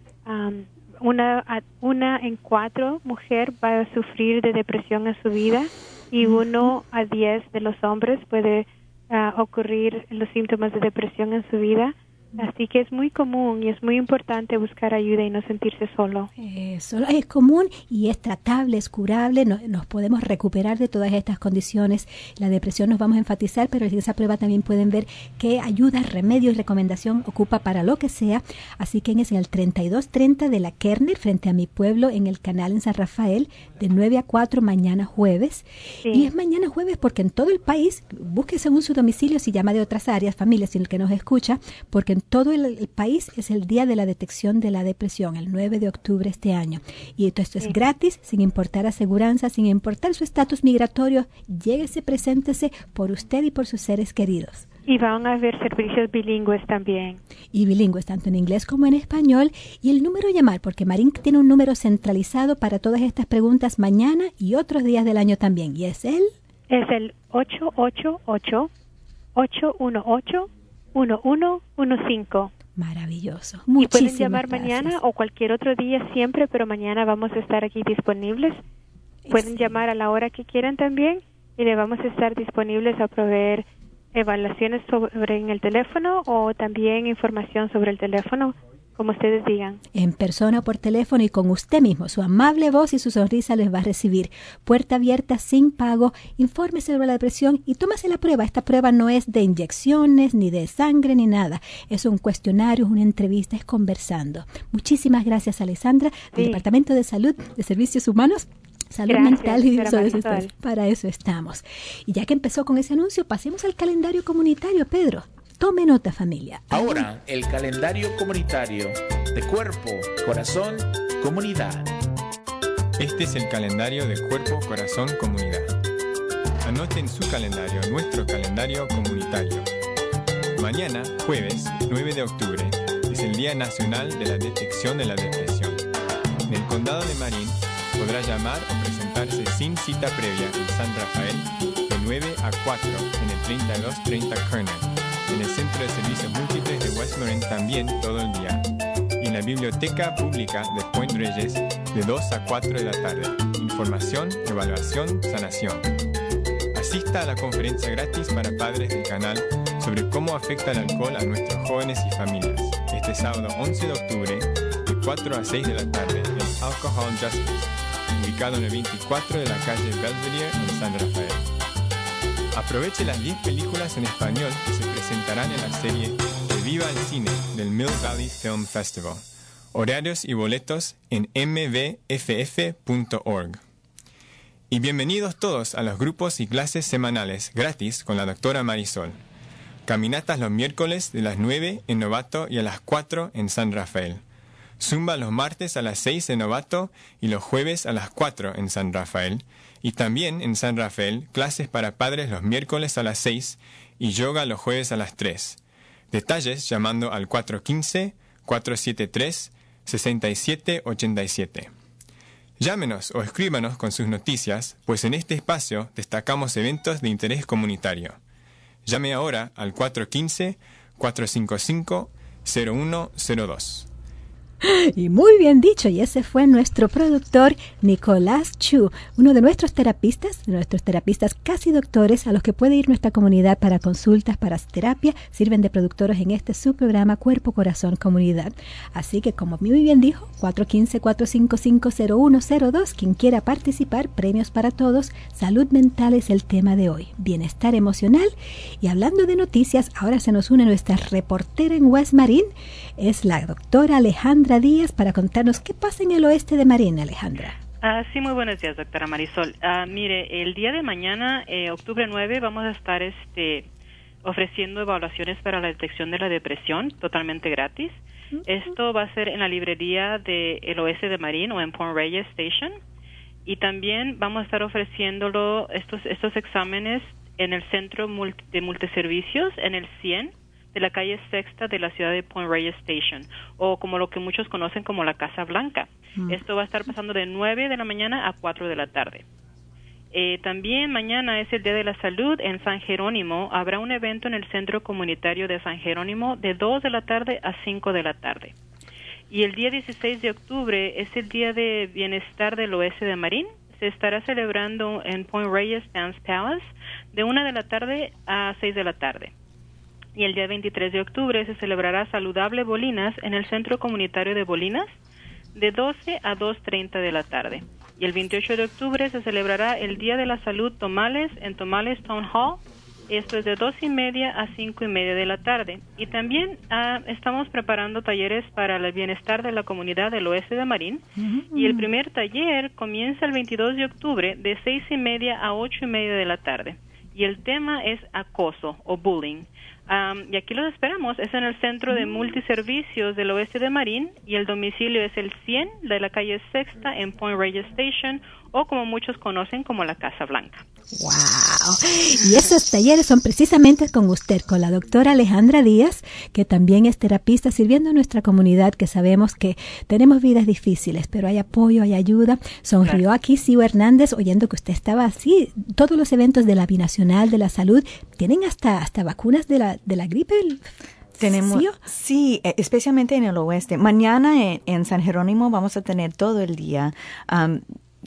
Um, una, una en cuatro mujer va a sufrir de depresión en su vida y uno a diez de los hombres puede uh, ocurrir los síntomas de depresión en su vida. Así que es muy común y es muy importante buscar ayuda y no sentirse solo. Eso es común y es tratable, es curable, no, nos podemos recuperar de todas estas condiciones. La depresión nos vamos a enfatizar, pero en esa prueba también pueden ver qué ayuda, remedio y recomendación ocupa para lo que sea. Así que en el treinta y dos treinta de la Kerner, frente a mi pueblo, en el canal en San Rafael, de nueve a cuatro mañana jueves. Sí. Y es mañana jueves porque en todo el país, busque según su domicilio, si llama de otras áreas, familias, si el que nos escucha, porque en todo el, el país es el día de la detección de la depresión, el nueve de octubre este año. Y esto, esto sí. es gratis, sin importar aseguranza, sin importar su estatus migratorio. Lléguese, preséntese por usted y por sus seres queridos. Y van a haber servicios bilingües también. Y bilingües, tanto en inglés como en español. Y el número a llamar, porque Marín tiene un número centralizado para todas estas preguntas mañana y otros días del año también. ¿Y es el? Es el ocho ocho ocho, ocho uno ocho, uno uno uno cinco. Maravilloso. Y pueden llamar gracias. Mañana o cualquier otro día siempre, pero mañana vamos a estar aquí disponibles. Pueden sí. llamar a la hora que quieran también y le vamos a estar disponibles a proveer evaluaciones sobre en el teléfono o también información sobre el teléfono como ustedes digan. En persona o por teléfono y con usted mismo. Su amable voz y su sonrisa les va a recibir. Puerta abierta, sin pago. Infórmese sobre la depresión y tómase la prueba. Esta prueba no es de inyecciones, ni de sangre, ni nada. Es un cuestionario, es una entrevista, es conversando. Muchísimas gracias, Alessandra, del sí. Departamento de Salud de Servicios Humanos. Salud Gracias, mental y eso, eso, eso, para eso estamos. Y ya que empezó con ese anuncio, pasemos al calendario comunitario, Pedro. Tome nota, familia. Ahora, el calendario comunitario de Cuerpo, Corazón, Comunidad. Este es el calendario de Cuerpo, Corazón, Comunidad. Anote en su calendario nuestro calendario comunitario. Mañana, jueves nueve de octubre, es el Día Nacional de la Detección de la Depresión. En el Condado de Marin, podrá llamar o presentarse sin cita previa en San Rafael de nueve a cuatro en el treinta y dos treinta Kerner, en el Centro de Servicios Múltiples de West Marin también todo el día, y en la Biblioteca Pública de Point Reyes de dos a cuatro de la tarde. Información, evaluación, sanación. Asista a la conferencia gratis para padres del canal sobre cómo afecta el alcohol a nuestros jóvenes y familias, este sábado once de octubre de cuatro a seis de la tarde en Alcohol Justice, ubicado en el veinticuatro de la calle Belvedere en San Rafael. Aproveche las diez películas en español que se presentarán en la serie De Viva el Cine del Mill Valley Film Festival. Horarios y boletos en m v f f punto org. Y bienvenidos todos a los grupos y clases semanales gratis con la doctora Marisol. Caminatas los miércoles de las nueve en Novato y a las cuatro en San Rafael. Zumba los martes a las seis en Novato y los jueves a las cuatro en San Rafael. Y también en San Rafael, clases para padres los miércoles a las seis y yoga los jueves a las tres. Detalles llamando al cuatro uno cinco, cuatro siete tres, seis siete ocho siete. Llámenos o escríbanos con sus noticias, pues en este espacio destacamos eventos de interés comunitario. Llame ahora al cuatro uno cinco, cuatro cinco cinco, cero uno cero dos. Y muy bien dicho, y ese fue nuestro productor Nicolás Chu, uno de nuestros terapistas, de nuestros terapistas casi doctores, a los que puede ir nuestra comunidad para consultas, para terapia, sirven de productores en este subprograma Cuerpo, Corazón, Comunidad. Así que, como muy bien dijo, cuatro uno cinco, cuatro cinco cinco, cero uno cero dos, quien quiera participar, premios para todos. Salud mental es el tema de hoy, bienestar emocional. Y hablando de noticias, ahora se nos une nuestra reportera en West Marin, es la doctora Alejandra Díaz, para contarnos qué pasa en el oeste de Marin. Alejandra. Uh, sí, muy buenos días, doctora Marisol. Uh, mire, el día de mañana, eh, octubre nueve, vamos a estar este, ofreciendo evaluaciones para la detección de la depresión totalmente gratis. Uh-huh. Esto va a ser en la librería del oeste de Marin o en Point Reyes Station. Y también vamos a estar ofreciéndolo estos, estos exámenes en el Centro multi, de Multiservicios, en el cien de la calle Sexta de la ciudad de Point Reyes Station, o como lo que muchos conocen como la Casa Blanca. Mm. Esto va a estar pasando de nueve de la mañana a cuatro de la tarde. Eh, también mañana es el Día de la Salud en San Jerónimo. Habrá un evento en el Centro Comunitario de San Jerónimo de dos de la tarde a cinco de la tarde. Y el día dieciséis de octubre es el Día de Bienestar del Oeste de Marin. Se estará celebrando en Point Reyes Dance Palace de una de la tarde a seis de la tarde. Y el día veintitrés de octubre se celebrará Saludable Bolinas en el Centro Comunitario de Bolinas de doce a dos treinta de la tarde. Y el veintiocho de octubre se celebrará el Día de la Salud Tomales en Tomales Town Hall. Esto es de dos y media a cinco y media de la tarde. Y también uh, estamos preparando talleres para el bienestar de la comunidad del oeste de Marin. Uh-huh. Y el primer taller comienza el veintidós de octubre de seis y media a ocho y media de la tarde. Y el tema es acoso o bullying. Um, y aquí los esperamos. Es en el Centro de Multiservicios del Oeste de Marin y el domicilio es el cien de la calle Sexta en Point Reyes Station, o como muchos conocen como la Casa Blanca. ¡Wow! Y esos talleres son precisamente con usted, con la doctora Alejandra Díaz, que también es terapista sirviendo a nuestra comunidad, que sabemos que tenemos vidas difíciles, pero hay apoyo, hay ayuda. Sonrió claro. Aquí Sio Hernández oyendo que usted estaba así. Todos los eventos de la Binacional de la Salud tienen hasta, hasta vacunas de la, de la gripe. Tenemos, sí, especialmente en el oeste. Mañana en, en San Jerónimo vamos a tener todo el día. Um,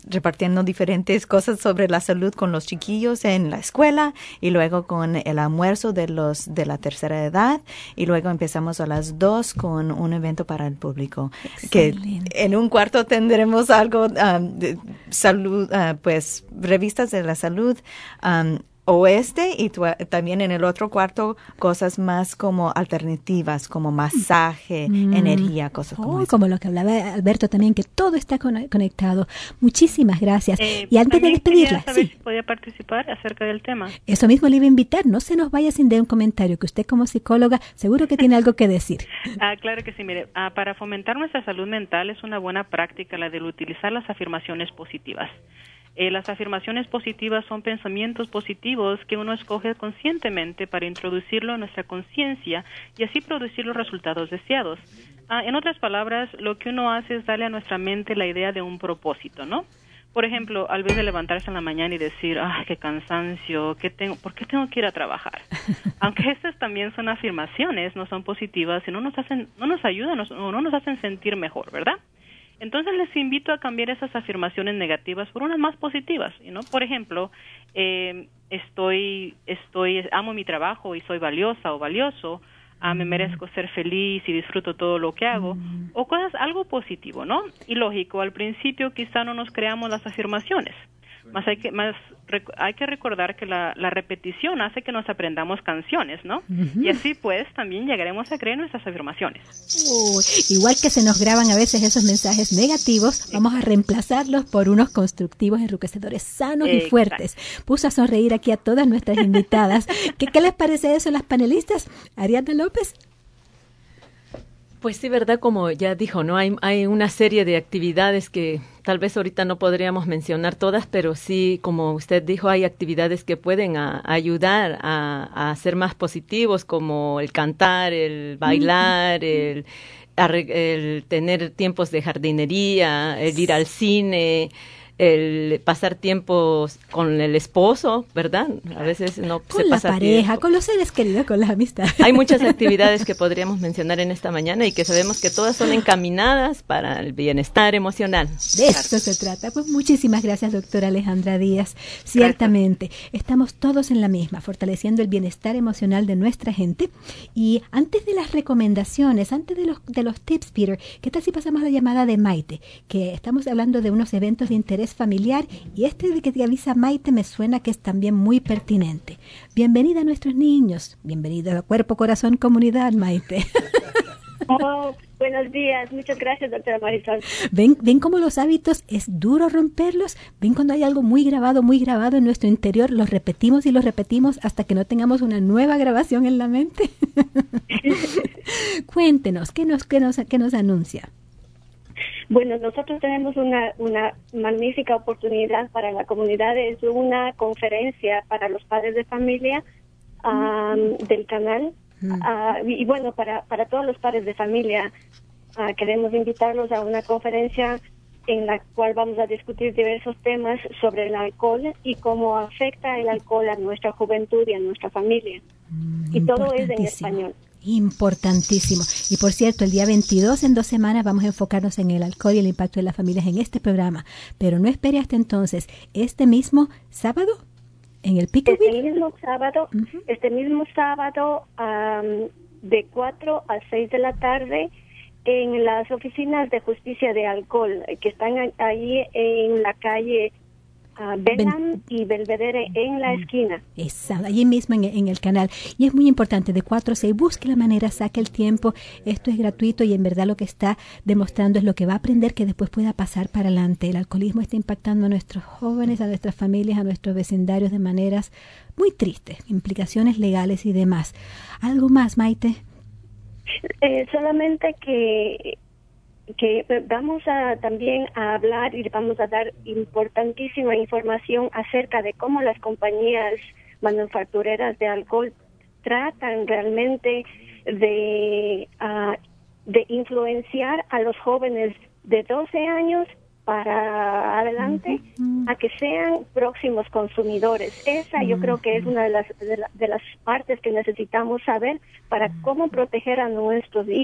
repartiendo diferentes cosas sobre la salud con los chiquillos en la escuela y luego con el almuerzo de los de la tercera edad y luego empezamos a las dos con un evento para el público. Excelente. Que en un cuarto tendremos algo um, de salud, uh, pues revistas de la salud um, oeste y tu, también en el otro cuarto cosas más como alternativas, como masaje, mm. energía, cosas como oh, eso. Como lo que hablaba Alberto también, que todo está con, conectado. Muchísimas gracias. Eh, y antes de despedirla, quería saber sí. si podía participar acerca del tema. Eso mismo le iba a invitar, no se nos vaya sin dar un comentario, que usted como psicóloga seguro que tiene algo que decir. Ah, claro que sí, mire, ah, para fomentar nuestra salud mental es una buena práctica la de utilizar las afirmaciones positivas. Eh, las afirmaciones positivas son pensamientos positivos que uno escoge conscientemente para introducirlo en nuestra conciencia y así producir los resultados deseados. Ah, en otras palabras, lo que uno hace es darle a nuestra mente la idea de un propósito, ¿no? Por ejemplo, al vez de levantarse en la mañana y decir, ¡ay, qué cansancio! ¿Qué tengo, ¿Por qué tengo que ir a trabajar? Aunque estas también son afirmaciones, no son positivas y no nos hacen, no nos ayudan o no nos hacen sentir mejor, ¿verdad? Entonces les invito a cambiar esas afirmaciones negativas por unas más positivas, ¿no? Por ejemplo, eh, estoy, estoy, amo mi trabajo y soy valiosa o valioso, ah, me merezco ser feliz y disfruto todo lo que hago, mm. o cosas, algo positivo, ¿no? Y lógico, al principio quizá no nos creamos las afirmaciones, más hay que, más rec- hay que recordar que la, la repetición hace que nos aprendamos canciones, ¿no? Uh-huh. Y así pues también llegaremos a creer nuestras afirmaciones. Uh, igual que se nos graban a veces esos mensajes negativos, vamos a reemplazarlos por unos constructivos, enriquecedores, sanos Exacto. y fuertes. Puse a sonreír aquí a todas nuestras invitadas. ¿Qué, ¿Qué les parece eso, las panelistas? Ariadna López. Pues sí, verdad, como ya dijo, ¿no? Hay, hay una serie de actividades que tal vez ahorita no podríamos mencionar todas, pero sí, como usted dijo, hay actividades que pueden a, a ayudar a, a ser más positivos, como el cantar, el bailar, el, el tener tiempos de jardinería, el ir al cine, el pasar tiempos con el esposo, ¿verdad? A veces no con se la pasa pareja, tiempo. Con los seres queridos, con las amistades. Hay muchas actividades que podríamos mencionar en esta mañana y que sabemos que todas son encaminadas para el bienestar emocional. De esto se trata. Pues muchísimas gracias, doctora Alejandra Díaz. Ciertamente, gracias. Estamos todos en la misma, fortaleciendo el bienestar emocional de nuestra gente. Y antes de las recomendaciones, antes de los, de los tips, Peter, ¿qué tal si pasamos a la llamada de Maite? Que estamos hablando de unos eventos de interés familiar y este de que te avisa Maite me suena que es también muy pertinente. Bienvenida a nuestros niños, bienvenida a Cuerpo, Corazón, Comunidad, Maite. Oh, buenos días, muchas gracias, doctora Marisol. ¿Ven, ven cómo los hábitos es duro romperlos? ¿Ven cuando hay algo muy grabado, muy grabado en nuestro interior? Los repetimos y los repetimos hasta que no tengamos una nueva grabación en la mente. Cuéntenos, ¿qué nos, qué nos, qué nos anuncia? Bueno, nosotros tenemos una, una magnífica oportunidad para la comunidad. Es una conferencia para los padres de familia um, del canal. Uh, y, y bueno, para, para todos los padres de familia, uh, queremos invitarlos a una conferencia en la cual vamos a discutir diversos temas sobre el alcohol y cómo afecta el alcohol a nuestra juventud y a nuestra familia. Mm, y todo es en español. Importantísimo. Y por cierto, el día veintidós, en dos semanas, vamos a enfocarnos en el alcohol y el impacto de las familias en este programa. Pero no espere hasta entonces. Este mismo sábado, en el Pico Este mismo sábado, uh-huh. este mismo sábado, um, de cuatro a seis de la tarde, en las oficinas de justicia de alcohol, que están ahí en la calle Uh, Benham y Belvedere en la esquina. Exacto, allí mismo en, en el canal. Y es muy importante, de cuatro a seis, busque la manera, saque el tiempo. Esto es gratuito y en verdad lo que está demostrando es lo que va a aprender que después pueda pasar para adelante. El alcoholismo está impactando a nuestros jóvenes, a nuestras familias, a nuestros vecindarios de maneras muy tristes, implicaciones legales y demás. ¿Algo más, Maite? Eh, solamente que que vamos a también a hablar y vamos a dar importantísima información acerca de cómo las compañías manufactureras de alcohol tratan realmente de uh, de influenciar a los jóvenes de doce años para adelante uh-huh. a que sean próximos consumidores. Esa uh-huh. yo creo que es una de las de, la, de las partes que necesitamos saber para uh-huh. cómo proteger a nuestros hijos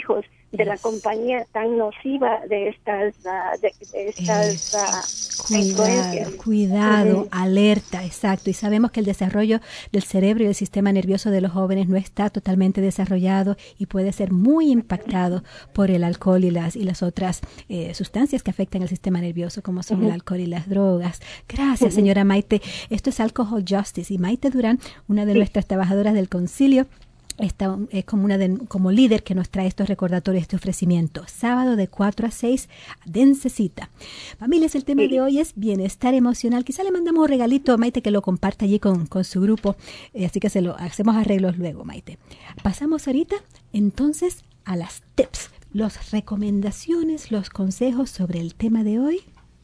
de la compañía tan nociva de estas uh, de, de estas uh, cuidado, cuidado, uh-huh. alerta, exacto. Y sabemos que el desarrollo del cerebro y el sistema nervioso de los jóvenes no está totalmente desarrollado y puede ser muy impactado por el alcohol y las y las otras eh, sustancias que afectan el sistema nervioso, como son uh-huh. el alcohol y las drogas. Gracias, uh-huh. señora Maite. Esto es Alcohol Justice, y Maite Durán, una de sí. nuestras trabajadoras del concilio, Está, es como una de, como líder que nos trae estos recordatorios, este ofrecimiento. Sábado de cuatro a seis, dense cita. Familias, el tema sí. de hoy es bienestar emocional. Quizá le mandamos un regalito a Maite que lo comparta allí con, con su grupo. Eh, así que se lo hacemos arreglos luego, Maite. Pasamos ahorita entonces a las tips, las recomendaciones, los consejos sobre el tema de hoy.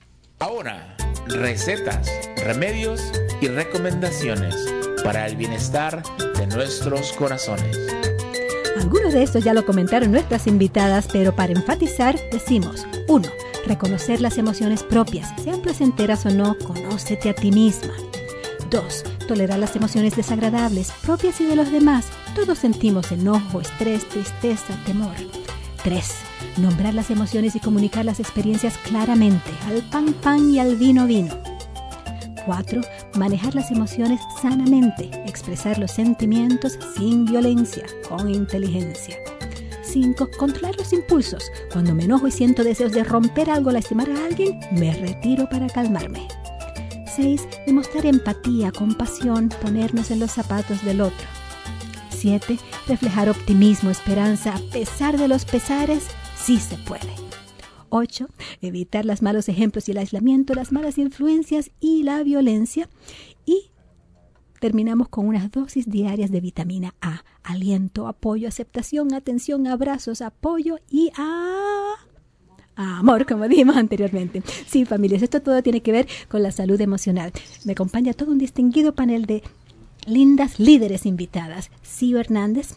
Ahora, recetas, remedios y recomendaciones para el bienestar de nuestros corazones. Algunos de estos ya lo comentaron nuestras invitadas, pero para enfatizar decimos: uno. Reconocer las emociones propias, sean placenteras o no, conócete a ti misma. dos. Tolerar las emociones desagradables, propias y de los demás. Todos sentimos enojo, estrés, tristeza, temor. tres. Nombrar las emociones y comunicar las experiencias claramente, al pan pan y al vino vino. cuatro. Manejar las emociones sanamente, expresar los sentimientos sin violencia, con inteligencia. cinco. Controlar los impulsos. Cuando me enojo y siento deseos de romper algo o lastimar a alguien, me retiro para calmarme. seis. Demostrar empatía, compasión, ponernos en los zapatos del otro. siete. Reflejar optimismo, esperanza, a pesar de los pesares, sí se puede. ocho. Evitar los malos ejemplos y el aislamiento, las malas influencias y la violencia. Y terminamos con unas dosis diarias de vitamina A. Aliento, apoyo, aceptación, atención, abrazos, apoyo y a... amor, como dijimos anteriormente. Sí, familias, esto todo tiene que ver con la salud emocional. Me acompaña todo un distinguido panel de lindas líderes invitadas. Sio Hernández,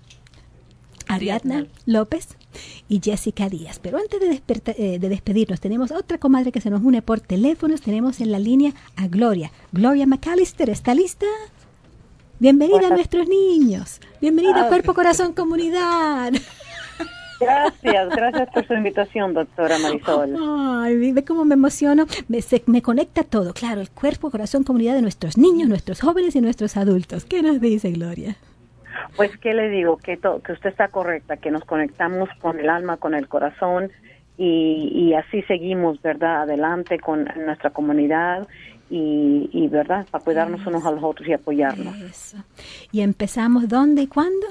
Ariadna López y Jessica Díaz. Pero antes de, desperta, eh, de despedirnos, tenemos otra comadre que se nos une por teléfonos. Tenemos en la línea a Gloria. Gloria McAllister, ¿está lista? Bienvenida Buenas. a nuestros niños. Bienvenida ah, a Cuerpo, Corazón, Comunidad. Gracias, gracias por su invitación, doctora Marisol. Ay, ve cómo me emociono. Me, se, me conecta todo. Claro, el cuerpo, corazón, comunidad de nuestros niños, nuestros jóvenes y nuestros adultos. ¿Qué nos dice, Gloria? Pues, ¿qué le digo? Que, to, que usted está correcta, que nos conectamos con el alma, con el corazón y, y así seguimos, ¿verdad? Adelante con nuestra comunidad y, y ¿verdad? Para cuidarnos Eso. unos a los otros y apoyarnos. Eso. ¿Y empezamos dónde y cuándo?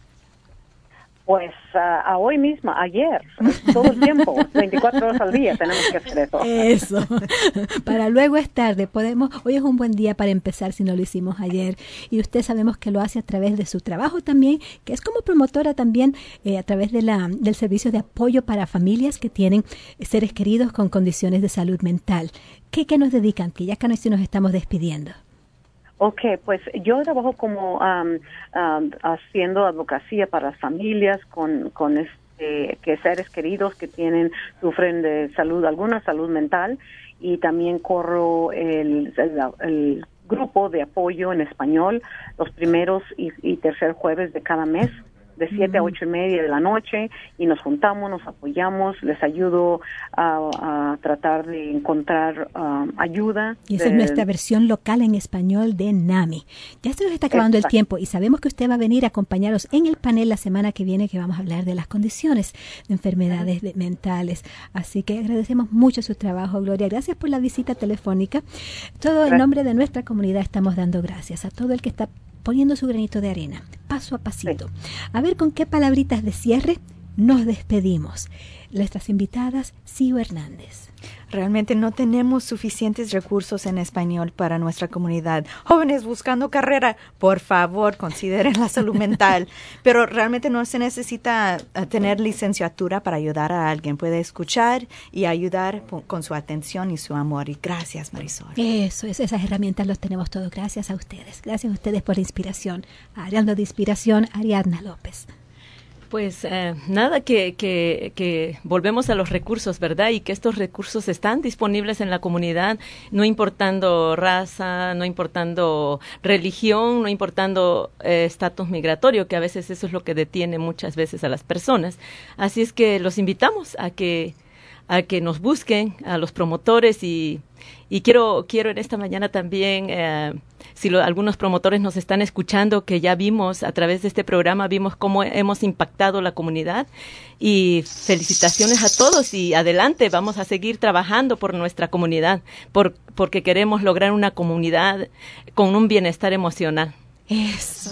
Pues uh, a hoy misma, ayer, todo el tiempo, veinticuatro horas al día tenemos que hacer eso. Eso, para luego es tarde, podemos, hoy es un buen día para empezar si no lo hicimos ayer, y usted sabemos que lo hace a través de su trabajo también, que es como promotora también eh, a través de la del servicio de apoyo para familias que tienen seres queridos con condiciones de salud mental. ¿Qué, qué nos dedican? Que ya casi nos estamos despidiendo. Ok, pues yo trabajo como um, um, haciendo advocacia para las familias con, con este, que seres queridos que tienen, sufren de salud, alguna salud mental, y también corro el, el, el grupo de apoyo en español los primeros y, y tercer jueves de cada mes, de siete a ocho y media de la noche, y nos juntamos, nos apoyamos, les ayudo a, a tratar de encontrar um, ayuda. Y esa de, es nuestra versión local en español de NAMI. Ya se nos está acabando Exacto. el tiempo y sabemos que usted va a venir a acompañarnos en el panel la semana que viene, que vamos a hablar de las condiciones de enfermedades de, mentales. Así que agradecemos mucho su trabajo, Gloria. Gracias por la visita telefónica. Todo en nombre de nuestra comunidad estamos dando gracias a todo el que está poniendo su granito de arena, paso a pasito. Sí. A ver con qué palabritas de cierre nos despedimos. Nuestras invitadas, Sio Hernández. Realmente no tenemos suficientes recursos en español para nuestra comunidad. Jóvenes buscando carrera, por favor, consideren la salud mental. Pero realmente no se necesita tener licenciatura para ayudar a alguien. Puede escuchar y ayudar con su atención y su amor. Y gracias, Marisol. Eso, es, esas herramientas las tenemos todos. Gracias a ustedes. Gracias a ustedes por la inspiración. Hablando de inspiración, Ariadna López. Pues eh, nada, que, que, que volvemos a los recursos, ¿verdad? Y que estos recursos están disponibles en la comunidad, no importando raza, no importando religión, no importando estatus eh, migratorio, que a veces eso es lo que detiene muchas veces a las personas. Así es que los invitamos a que a que nos busquen, a los promotores, y, y quiero quiero en esta mañana también, eh, si lo, algunos promotores nos están escuchando, que ya vimos a través de este programa, vimos cómo hemos impactado la comunidad, y felicitaciones a todos, y adelante, vamos a seguir trabajando por nuestra comunidad, por, porque queremos lograr una comunidad con un bienestar emocional. Eso,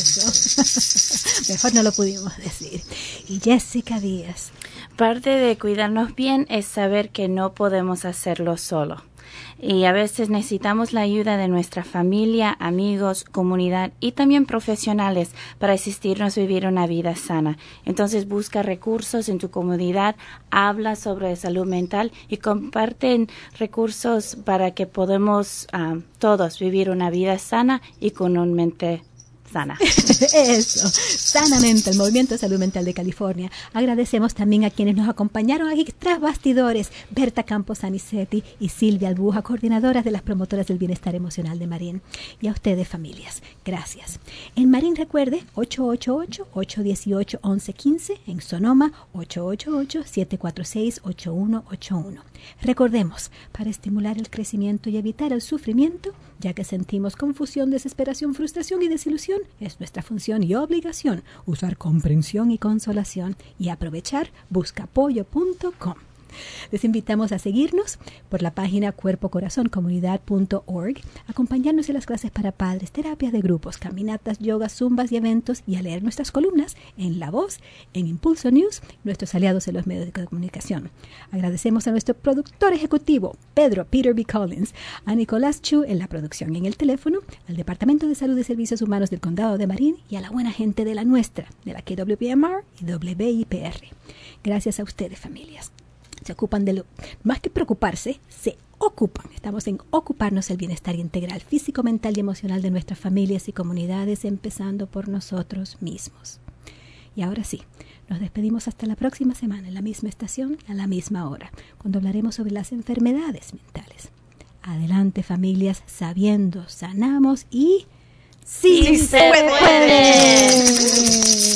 eso. Mejor no lo pudimos decir. Y Jessica Díaz. Parte de cuidarnos bien es saber que no podemos hacerlo solo. Y a veces necesitamos la ayuda de nuestra familia, amigos, comunidad y también profesionales para asistirnos a vivir una vida sana. Entonces busca recursos en tu comunidad, habla sobre salud mental y comparten recursos para que podamos uh, todos vivir una vida sana y con una mente sana. Eso, sanamente, el Movimiento de Salud Mental de California. Agradecemos también a quienes nos acompañaron aquí tras bastidores, Berta Campos Anicetti y Silvia Albuja, coordinadoras de las promotoras del bienestar emocional de Marín. Y a ustedes, familias, gracias. En Marín, recuerde, ocho ocho ocho, ocho uno ocho, once quince, en Sonoma, ocho ocho ocho, siete cuatro seis, ocho uno ocho uno. Recordemos, para estimular el crecimiento y evitar el sufrimiento, ya que sentimos confusión, desesperación, frustración y desilusión, es nuestra función y obligación usar comprensión y consolación y aprovechar busca apoyo punto com. Les invitamos a seguirnos por la página cuerpo corazón comunidad punto org, acompañarnos en las clases para padres, terapias de grupos, caminatas, yogas, zumbas y eventos, y a leer nuestras columnas en La Voz, en Impulso News, nuestros aliados en los medios de comunicación. Agradecemos a nuestro productor ejecutivo, Pedro Peter B. Collins, a Nicolás Chu en la producción y en el teléfono, al Departamento de Salud y Servicios Humanos del Condado de Marín y a la buena gente de la nuestra, de la K W P M R y W I P R. Gracias a ustedes, familias. Se ocupan de lo, más que preocuparse, se ocupan. Estamos en ocuparnos del bienestar integral físico, mental y emocional de nuestras familias y comunidades, empezando por nosotros mismos. Y ahora sí, nos despedimos hasta la próxima semana, en la misma estación, a la misma hora, cuando hablaremos sobre las enfermedades mentales. Adelante, familias, sabiendo, sanamos y ¡sí, sí se, se puede! puede.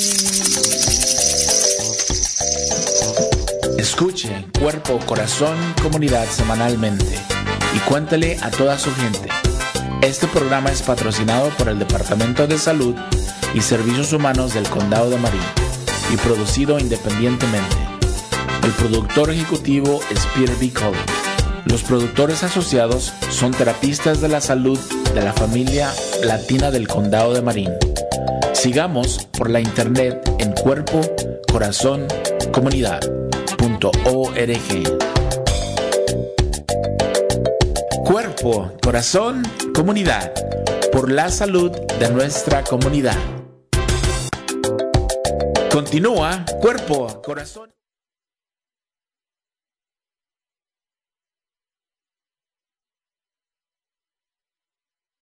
Escuche Cuerpo, Corazón, Comunidad semanalmente y cuéntele a toda su gente. Este programa es patrocinado por el Departamento de Salud y Servicios Humanos del Condado de Marín y producido independientemente. El productor ejecutivo es Peter B. Collins. Los productores asociados son terapistas de la salud de la familia latina del Condado de Marín. Sigamos por la internet en Cuerpo, Corazón, Comunidad. .org. Cuerpo, corazón, comunidad, por la salud de nuestra comunidad. Continúa Cuerpo, Corazón.